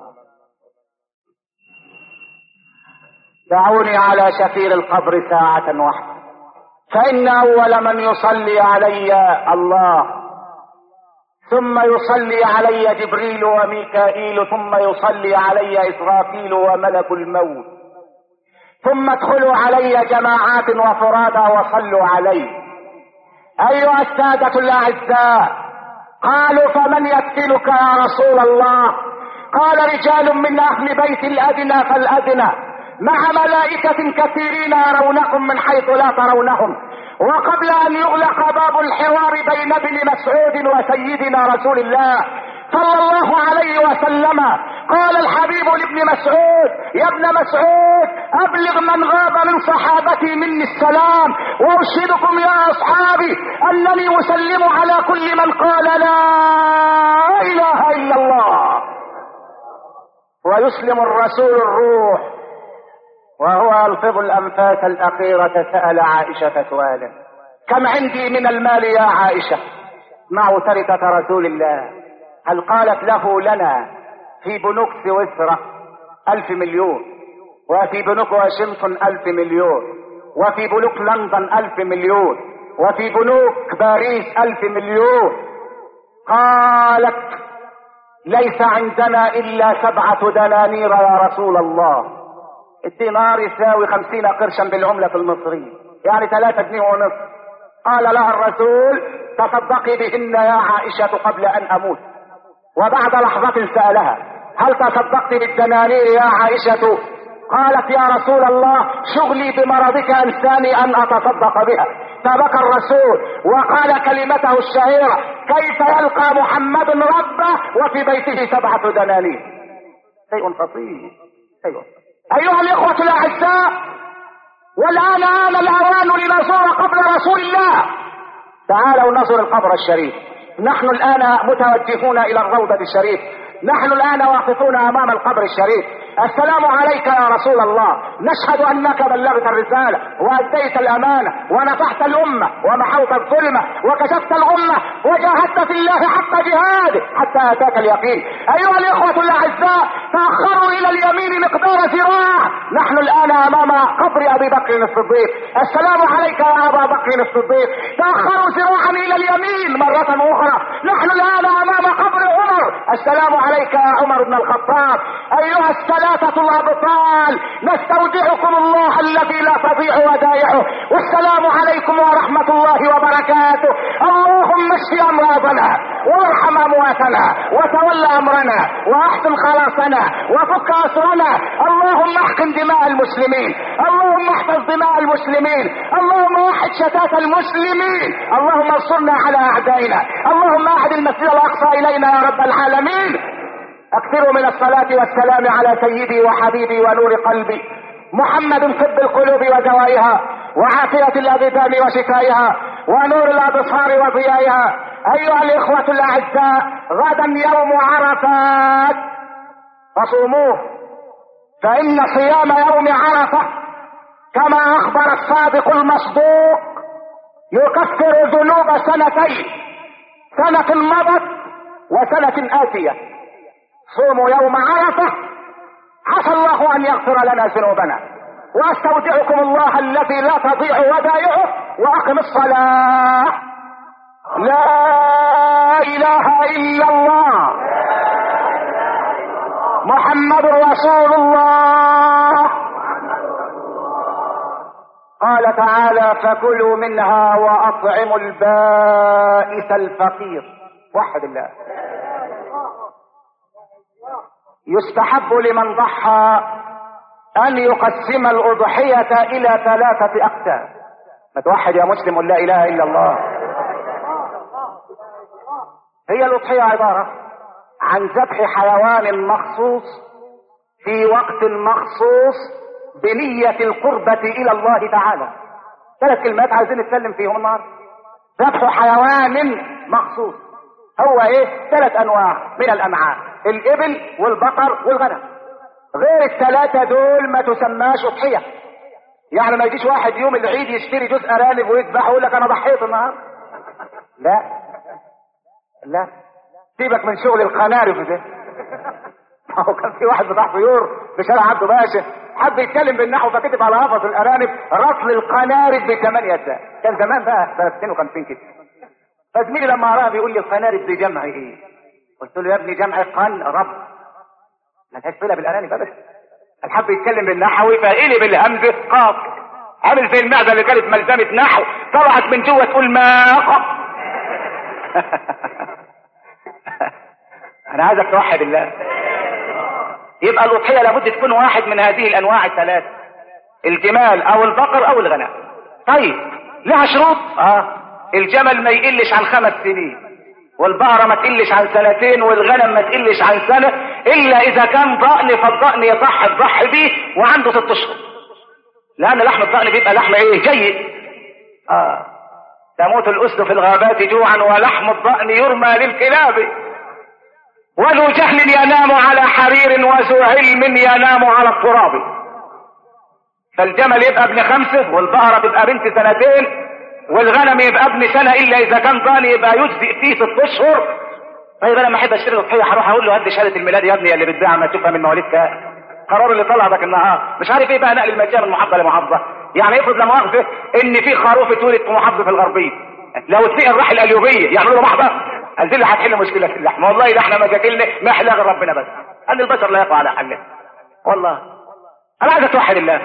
دعوني على شفير القبر ساعة واحدة فإن أول من يصلي علي الله، ثم يصلي علي جبريل وميكائيل، ثم يصلي علي إسرافيل وملك الموت، ثم ادخلوا علي جماعات وفرادا وصلوا علي. أيها السادة الأعزاء، قالوا فمن يكفلك يا رسول الله؟ قال رجال من أهل بيت الأدنى فالأدنى مع ملائكة كثيرين يرونكم من حيث لا ترونهم. وقبل أن يغلق باب الحوار بين ابن مسعود وسيدنا رسول الله صلى الله عليه وسلم قال الحبيب لابن مسعود يا ابن مسعود أبلغ من غاب من صحابتي مني السلام، وأرشدكم يا أصحابي أنني أسلم على كل من قال لا إله إلا الله. ويسلم الرسول الروح وهو يلفظ الأنفاس الأخيرة سأل عائشة سؤالا: كم عندي من المال يا عائشة؟ معه تركة رسول الله. هل قالت له: لنا في بنوك سويسرا ألف مليون، وفي بنوك واشنطن ألف مليون، وفي بنوك لندن ألف مليون، وفي بنوك باريس ألف مليون. قالت: ليس عندنا إلا سبعة دنانير يا رسول الله. الدينار يساوي خمسين قرشا بالعملة المصرية، يعني ثلاثة جنيه ونصف. قال لها الرسول: تصدقي بهن يا عائشة قبل أن أموت. وبعد لحظة سألها: هل تصدقت بالدنانير يا عائشة؟ قالت: يا رسول الله، شغلي بمرضك أنساني أن أتصدق بها. فبكى الرسول وقال كلمته الشهيرة: كيف يلقى محمد ربه وفي بيته سبعة دنانير؟ شيء خطير. أيوة. أيها الإخوة الأعزاء، والآن آن الأوان لنزور قبر رسول الله. تعالوا نزور القبر الشريف. نحن الآن متوجهون إلى الروضة الشريف، نحن الآن واقفون أمام القبر الشريف. السلام عليك يا رسول الله، نشهد أنك بلغت الرسالة وأديت الأمانة ونصحت الأمة ومحوت الظلمة وكشفت الغمة وجاهدت في الله حق جهاده حتى أتاك اليقين. أيها الإخوة الأعزاء، تأخروا إلى اليمين مقدار ذراع. نحن الآن أمام قبر أبي بكر الصديق. السلام عليك يا أبا بكر الصديق. تأخروا ذراعا إلى اليمين مرة أخرى. نحن الآن أمام قبر عمر. السلام عليك يا عمر بن الخطاب. أيها الثلاثة الأبطال، نستودعكم الله الذي لا تضيع ودائعه، والسلام عليكم ورحمة الله وبركاته. اللهم اشف أمراضنا وارحم أمواتنا وتول أمرنا وأحسن خلاصنا وفك أسرنا. اللهم احقن دماء المسلمين، اللهم احفظ دماء المسلمين، اللهم وحد شتات المسلمين، اللهم انصرنا على أعدائنا، اللهم أعد المسجد الأقصى إلينا يا رب العالمين. اكثروا من الصلاة والسلام على سيدي وحبيبي ونور قلبي محمد، طب القلوب ودوائها وعافية الأبدان وشفائها ونور الأبصار وضيائها. أيها الإخوة الأعزاء، غدا يوم عرفات فصوموه، فإن صيام يوم عرفة كما أخبر الصادق المصدوق يكفر ذنوب سنتين، سنة مضت وسنة آتية. صوموا يوم عرفة، عسى الله أن يغفر لنا ذنوبنا. وأستودعكم الله الذي لا تضيع ودائعه، وأقم الصلاة. لا إله إلا الله محمد رسول الله. قال تعالى: فكلوا منها وأطعموا البائس الفقير. وحد الله. يستحب لمن ضحى أن يقسم الأضحية إلى ثلاثة أقسام. ما توحد يا مسلم لا إله إلا الله. هي الأضحية عبارة عن ذبح حيوان مخصوص في وقت مخصوص بنية القربة إلى الله تعالى. ثلاث كلمات عايزين نتكلم فيهم النهارده. ذبح حيوان مخصوص هو ايه؟ ثلاث انواع من الامعاء: الابل والبقر والغنم. غير الثلاثة دول ما تسماش اضحية. يعني ما يجيش واحد يوم العيد يشتري جزء ارانب ويذبحه ويقول لك انا ضحيت النهارده. لا لا، سيبك من شغل القنارف ده. هو كان في واحد بتاع طيور في شارع عبده باشا حب يتكلم بالنحو فكتب على قفص الارانب: رطل القنارف بثمانية ساعات. كان زمان بقى سنة اثنين وخمسين كده. فزميلي لما قراها بيقول لي: القنارف دي جمع ايه؟ قلت له: يا ابني جمع قن رب، ما لهاش صله بالارانب ابدا. الحب يتكلم بالنحوي فقلب الهمزه قاف، عامل زي المعده اللي كانت ملزمه نحو طلعت من جوه تقول ماء. انا عايزك توحد الله. يبقى الاضحيه لابد تكون واحد من هذه الانواع الثلاث: الجمال او البقر او الغنم. طيب لها شروط؟ اه الجمل ما يقلش عن خمس سنين، والبقرة ما تقلش عن سنتين، والغنم ما تقلش عن سنة، إلا إذا كان ضأن فالضأن يصح تضحي بيه وعنده ست أشهر، لأن لحم الضأن بيبقى لحم إيه؟ جيد. آه تموت الأسد في الغابات جوعا ولحم الضأن يرمى للكلاب. وذو جهل ينام على حرير وذو علم ينام على التراب. فالجمل يبقى ابن خمسة، والبقرة تبقى بنت سنتين، والغنم يبقى ابن سنة الا اذا كان ضاني يبقى يجزئ فيه ست اشهر. طيب انا لما احب اشتري اضحيه هروح اقول له هات لي شهاده الميلاد يا ابني يا اللي بتبيع ما تشوفها من مواليد كام. قرار اللي طلع ذاك النهار مش عارف ايه بقى، نقل المجيه من محافظه لمحافظه. يعني افرض لا مؤاخذه ان في خروف اتولد في محافظه الغربيه، لو اتنقل راح القليوبيه يعملوا له محضر، قال دي اللي هتحل مشكله في اللحم. والله ده احنا مشاكلنا ما يحلها غير ربنا بس، ان البشر لا يقع على حله. والله انا عايز اتوحد الله.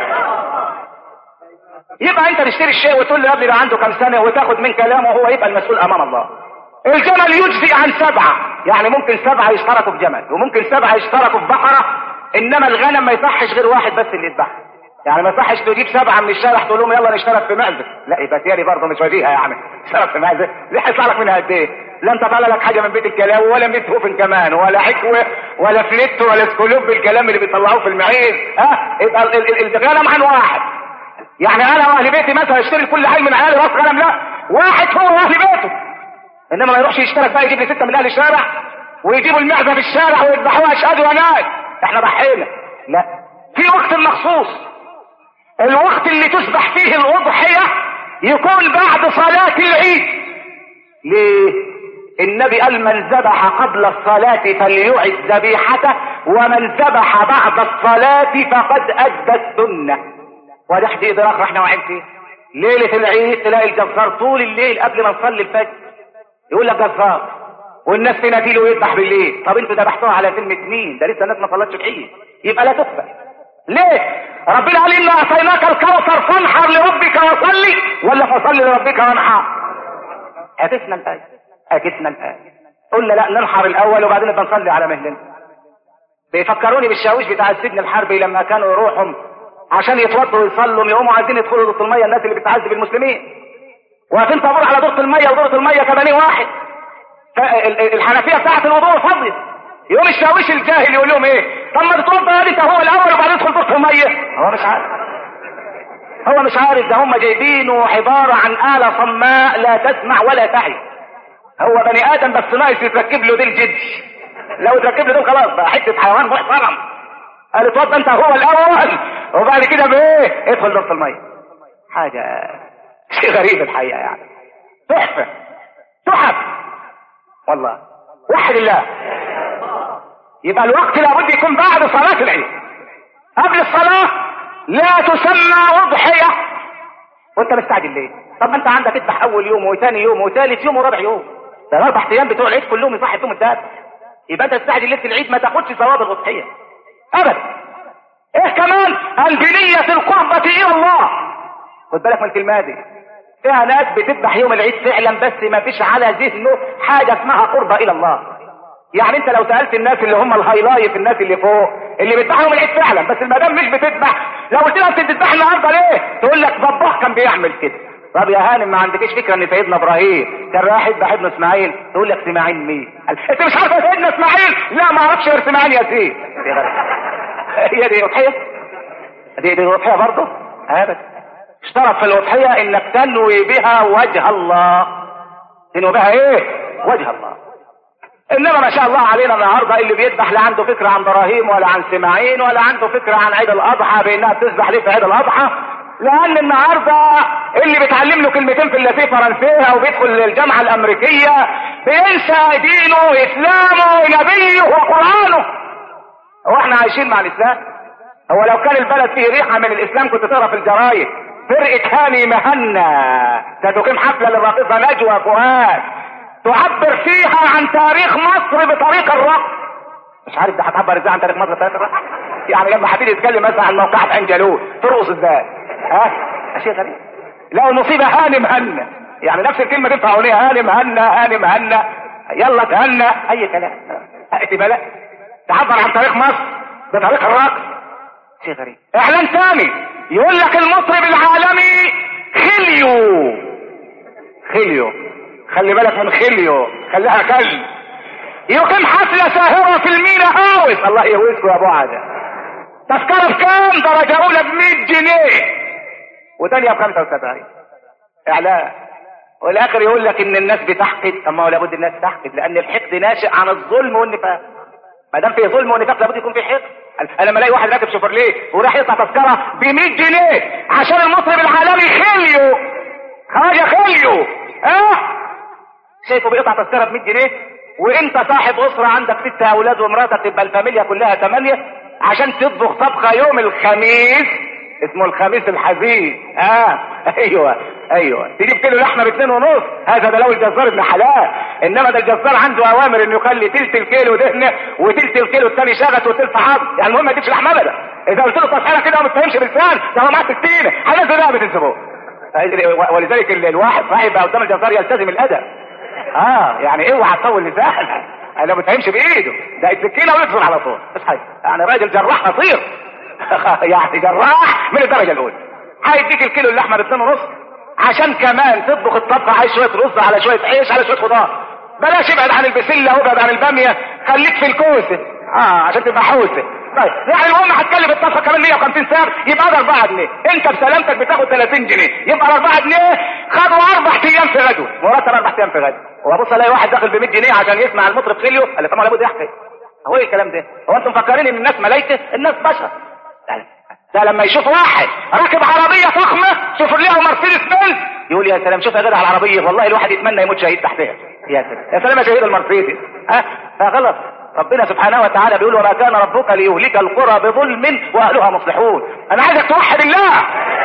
يبقى انت تشتري الشيء وتقول له يا ابني ده عنده كام سنه وتاخد من كلامه وهو يبقى المسؤول امام الله. الجمل يجزئ عن سبعه، يعني ممكن سبعه يشتركوا في جمل وممكن سبعه يشتركوا في بقره، انما الغنم ما يصحش غير واحد بس اللي يذبحها. يعني ما يصحش تجيب سبعه من الشارع تقول لهم يلا نشترك في معزه، لا يبقى تيالي برضه مش وجيهه. يعني اشترك في معزه ليه هيطلع لك منها قد ايه؟ لا انت طالع لك حاجه من بيت الكلام ولا ميت هوفن كمان ولا حكوه ولا فلت ولا سكولوب بالكلام اللي بيطلعوه في المعيز. ها يبقى الغنم عن واحد. يعني انا واهل بيتي مثلا اشتري كل حي من عيالي راس غنم، لا واحد هو واهل بيته. انما ما يروحش يشترك بقى يجيب لي سته من اهل الشارع ويجيبوا المعزه في الشارع ويذبحوها اشهاد وناس احنا ضحينا. لا، في وقت مخصوص، الوقت اللي تذبح فيه الاضحيه يكون بعد صلاه العيد. ليه؟ النبي قال من ذبح قبل الصلاه فليعد ذبيحته، ومن ذبح بعد الصلاه فقد ادى السنه. وده حديد اخر احنا واعيين فيه. ليله العيد تلاقي الجزار طول الليل قبل ما نصلي الفجر يقول لك جزار، والناس تناديله ويذبح بالليل. طب انتوا ذبحتوها على كلمه مين؟ ده لسه الناس ما صلتش العيد، يبقى لا تقبل. ليه؟ ربنا قال انا اعطيناك الكوثر فانحر لربك وصلي، ولا فصل لربك وانحر؟ عكسنا الايه، عكسنا الايه. قلنا لا ننحر الاول وبعدين بنصلي على مهلنا. بيفكروني بالشاويش بتاع السجن الحربي لما كانوا يروحوا عشان يتوضوا ويصلوا يقوموا عايزين يدخلوا دورة الميه، الناس اللي بتعذب المسلمين واقفين طابور على دورة الميه، ودورة الميه كبانيه واحد، الحنفيه بتاعت الوضوء فاضيه. يقوم الشاويش الجاهل يقول لهم ايه؟ طب ما تتوضى يا انت هو الاول وبعدين تدخل دورة الميه. هو مش عارف، هو مش عارف ده هم جايبينه عباره عن آلة صماء لا تسمع ولا تعي. هو بني ادم بس ناقص يتركب له دي الجدج، لو تركب له دول خلاص بقى حته حيوان محترم. قال اتوضى انت هو الاول وبعد كده بايه ادخل دورة الميه. حاجه شيء غريب الحقيقه، يعني تحفه تحف والله. وحد الله. يبقى الوقت لابد يكون بعد صلاه العيد. قبل الصلاه لا تسمى اضحيه وانت مستعجل ليه؟ طب ما انت عندك اذبح اول يوم وثاني يوم وثالث يوم ورابع يوم، ده الاربع ايام بتوع العيد كلهم يصح يوم الثالث. يبقى انت تستعجل ليله العيد ما تاخدش ثواب الاضحيه ابدا. ايه كمان؟ البنيه القربه الى الله. خد بالك من الكلمه دي، فيها ناس بتذبح يوم العيد فعلا بس ما فيش على ذهنه حاجه اسمها قربه الى الله. يعني انت لو سالت الناس اللي هم الهايلايف الناس اللي فوق اللي بيذبحوا يوم العيد فعلا بس المدام مش بتذبح، لو قلت لها انت بتذبح النهارده ليه؟ تقول لك طباخ كان بيعمل كده. طب يا هانم ما عندكش فكره ان سيدنا ابراهيم كان رايح يذبح ابن اسماعيل؟ تقول لك اسماعيل مين؟ انت مش عارف سيدنا اسماعيل؟ لا ما اعرفش غير اسماعيل ياسين. هي دي اضحيه؟ دي دي اضحيه برضه؟ ابدا. اشترط في الاضحيه انك تنوي بها وجه الله. تنوي بها ايه؟ وجه الله. انما ما شاء الله علينا النهارده اللي بيذبح لا عنده فكره عن ابراهيم ولا عن سماعين ولا عنده فكره عن عيد الاضحى بانها بتذبح ليه في عيد الاضحى، لان النهارده اللي بيتعلم له كلمتين في اللاتيه فرنسيه او بيدخل الجامعه الامريكيه بينسى دينه اسلامه نبيه وقرانه. هو احنا عايشين مع الاسلام؟ هو لو كان البلد فيه ريحه من الاسلام كنت تقرا في الجرايد فرقه هاني مهنا ستقيم حفله للراقصه نجوى فؤاد تعبر فيها عن تاريخ مصر بطريق الرقص. مش عارف ده هتعبر ازاي عن تاريخ مصر بطريق الرقص؟ يعني لما حبيبي يتكلم مثلا عن موقعة عين جالوت ترقص ازاي؟ ها؟ شيء غريب. لو المصيبه هاني مهنا، يعني نفس الكلمه تنفع اغنيه هاني مهنا هاني مهنا يلا تهنا اي كلام. اعتبالات تعبر عن تاريخ مصر بطريق الرقص. شيء غريب. اعلان ثاني يقول لك المطرب العالمي خليو. خليو خلي بالك من خليو، خليها خل. يقيم حفله ساهره في المينا هاوس. الله يهوسكوا يا ابو عاده. تذكره بكام؟ درجه اولى ب مية جنيه وثانيه ب خمسة وسبعين. اعلان. والاخر يقول لك ان الناس بتحقد. اما هو لابد الناس تحقد لان الحقد ناشئ عن الظلم والنفاق. ما دام في ظلم ونفاق لابد يكون في حق. انا لما الاقي واحد راكب شوفرليه وراح يقطع تذكره ب مية جنيه عشان المطرب العالمي خليو خواجه خليو اه شايفه بيقطع تذكره ب مية جنيه، وانت صاحب اسره عندك ست اولاد ومراتك تبقى الفاميليا كلها ثمانيه عشان تطبخ طبخه يوم الخميس اسمه الخميس الحزين. اه ايوه ايوه تجيب كيلو لحمه باتنين ونص، هذا ده لو الجزار ابن حلال. انما ده الجزار عنده اوامر انه يخلي تلت الكيلو دهنه وتلت الكيلو الثاني شغط وتلت عظم، يعني المهم ما تجيبش لحمه ابدا. اذا قلت له تصحيحه كده وما تفهمش بلسان ده هو معاه سكينه هينزل رقبه الزبون. ولذلك الواحد صاحب بقى قدام الجزار يلتزم الادب. اه يعني اوعى تطول لسانك، انا ما بتفهمش بايده ده السكينه ويفصل على طول. اصحى يعني راجل جراح خطير يعني جراح من الدرجه الاولى. هيديك الكيلو اللحمه باتنين ونص عشان كمان تطبخ الطبخه، عايز شويه رز على شويه عيش على شويه خضار. بلاش ابعد عن البسله وابعد عن الباميه، خليك في الكوسه اه عشان تبقى حوسه. طيب يعني المهم هتكلف الطبخه كمان مية وخمسين سعر، يبقى ده أربعة جنيه، انت بسلامتك بتاخد ثلاثين جنيه، يبقى أربعة جنيه خدوا اربع ايام في غدوه، مرتب اربع ايام في غدوه. وابص الاقي واحد داخل ب مية جنيه عشان يسمع المطرب خليو، قال لي طبعا لابد يحكي. هو ايه الكلام ده؟ هو انتم مفكرين ان الناس ملايكه؟ الناس بشر. ده لما يشوف واحد راكب عربيه فخمه شوفرليه ومرسيدس بنز يقول يا سلام، شوف يا جدع العربيه، والله الواحد يتمنى يموت شهيد تحتها. يا سلام يا سلام يا شهيد المرسيدس. ها فغلط. ربنا سبحانه وتعالى بيقول وما كان ربك ليهلك القرى بظلم واهلها مصلحون. انا عايزك توحد الله.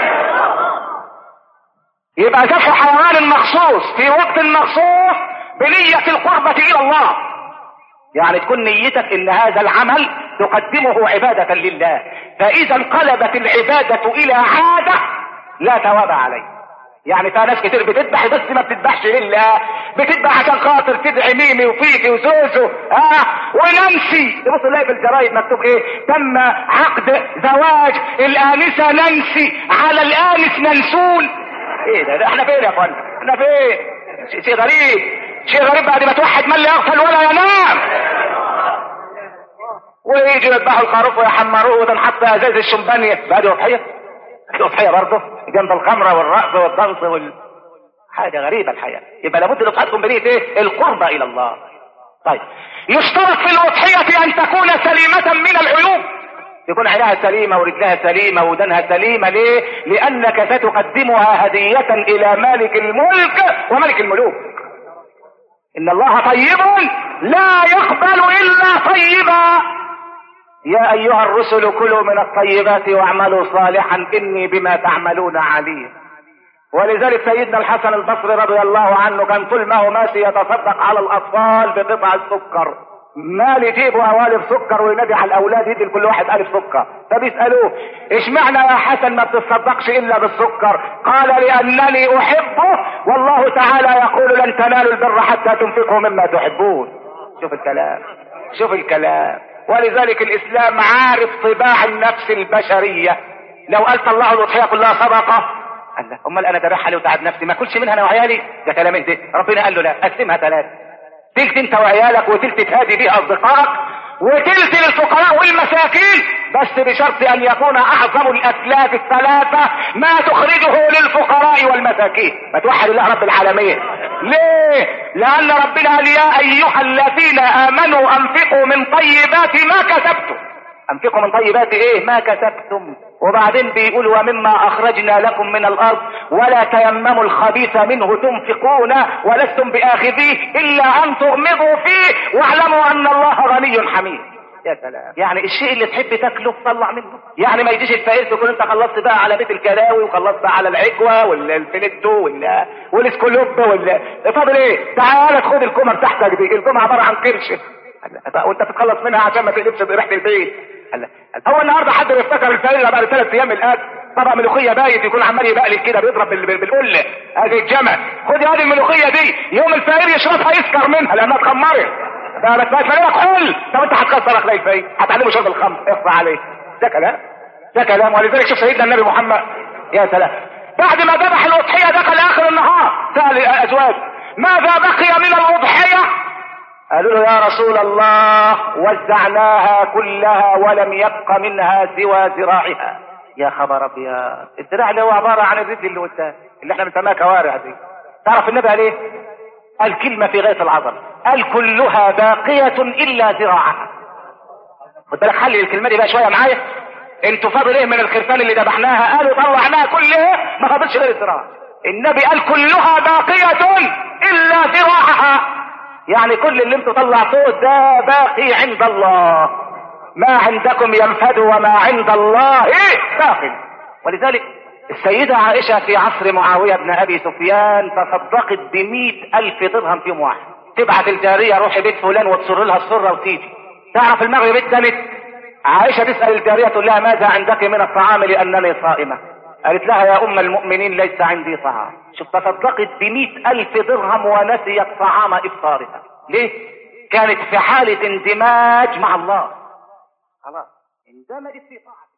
يبقى ذبح حيوان مخصوص في وقت مخصوص بنية القربة الى الله، يعني تكون نيتك ان هذا العمل تقدمه عبادة لله، فاذا انقلبت العبادة الى عادة لا ثواب عليه. يعني في ناس كتير بتذبح بس ما بتذبحش لله، بتذبح عشان خاطر تدعي ميمي وفيكي وزوزو اه ونانسي. تبص تلاقي في الجرايد مكتوب ايه؟ تم عقد زواج الانسه نانسي على الانس ننسون. ايه ده, ده احنا فين يا اخوانا؟ احنا فين؟ شيء غريب، شيء غريب بعد ما توحد من لا يغفل ولا ينام. ويجي يذبحوا الخروف ويحمروه وتنحط ازاز الشمبانيه بقى دي اضحيه. دي اضحيه برضه جنب الخمره والرقص والضغط وال حاجه غريبه الحياه. يبقى لابد الاضحيه تكون بنيه ايه؟ القربة الى الله. طيب يشترط في الاضحيه ان تكون سليمه من العيوب، يكون عينها سليمه ورجلها سليمه ودنها سليمه. ليه؟ لانك ستقدمها هديه الى مالك الملك وملك الملوك. ان الله طيب لا يقبل الا طيبا. يا ايها الرسل كلوا من الطيبات واعملوا صالحا اني بما تعملون عليم. ولذلك سيدنا الحسن البصري رضي الله عنه كان طول ما هو ماشي يتصدق على الاطفال بقطع السكر، مال يجيبوا قوالب سكر وينادي على الاولاد يدي لكل واحد الف سكر. فبيسالوه اشمعنى يا حسن ما بتصدقش الا بالسكر؟ قال لانني احبه والله تعالى يقول لن تنالوا البر حتى تنفقوا مما تحبون. شوف الكلام، شوف الكلام. ولذلك الاسلام عارف طباع النفس البشريه. لو قال الله الاضحيه كلها صدقه، قال لا امال انا ذبحها لي وتعب نفسي ما اكلش منها انا وعيالي؟ ده كلام ده. ربنا قال له لا، قسمها ثلاثه، تلت انت وعيالك وتلت تهادي بيها اصدقائك وتلت للفقراء والمساكين، بس بشرط ان يكون اعظم الاسلاف الثلاثه ما تخرجه للفقراء والمساكين. ما توحد الله رب العالمين. ليه؟ لان ربنا قال يا ايها الذين امنوا انفقوا من طيبات ما كسبتم. انفقوا من طيبات ايه؟ ما كسبتم. وبعدين بيقول ومما اخرجنا لكم من الارض ولا تيمموا الخبيث منه تنفقون ولستم باخذيه الا ان تغمضوا فيه واعلموا ان الله غني حميد. يا سلام. يعني الشيء اللي تحب تاكله طلع منه. يعني ما يجيش الفقير تكون انت خلصت بقى على بيت الكلاوي وخلصت على العجوه والفليتو ولا والاسكولوب ولا فاضل ايه؟ تعال خد الكمر تحتك دي، الكمر عباره عن قرش وانت تتخلص منها عشان ما تقلبش بريحه البيت. هو النهارده حد بيفتكر الفقير بعد ثلاث ايام من الاكل طبق ملوخيه بايت يكون عمال يبقلل كده بيضرب بالقله هذه الجمل. خد هذه الملوخيه دي يوم الفقير يشربها يسكر منها لانها اتخمرت. ده بس الفقير حل. طب انت هتكسر اخلاق الفقير، هتعلمه شرب الخمر، اخفى عليه. ده كلام، ده كلام. ولذلك شوف سيدنا النبي محمد يا سلام بعد ما ذبح الاضحيه دخل اخر النهار سال ازواج ماذا بقي من الاضحيه؟ قالوا له يا رسول الله وزعناها كلها ولم يبق منها سوى ذراعها. يا خبر ابيض. الذراع اللي هو عباره عن الرجل اللي قدام اللي احنا بنسميها كوارع دي. تعرف النبي قال ايه؟ قال كلمه في غايه العظمه، قال كلها باقيه الا ذراعها. خد بالك، حلل الكلمه دي بقى شويه معايا. انتوا فاضل ايه من الخرفان اللي ذبحناها؟ قالوا طلعناها كل ايه؟ ما فاضلش غير الذراع. النبي قال كلها باقيه الا ذراعها، يعني كل اللي انتوا طلعتوه ده باقي عند الله. ما عندكم ينفد وما عند الله ايه باقي. ولذلك السيدة عائشة في عصر معاوية بن ابي سفيان تصدقت بمئة الف درهم في يوم واحد. تبعت الجارية روحي بيت فلان وتصر لها السرة وتيجي. تعرف المغرب اتدمت، عائشة تسأل الجارية تقول لها ماذا عندك من الطعام لأنني صائمة؟ قالت لها يا أم المؤمنين ليس عندي طعام. شوف، تصدقت بمئة ألف درهم ونسيت طعام إفطارها. ليه؟ كانت في حالة اندماج مع الله، خلاص اندمجت في طاعة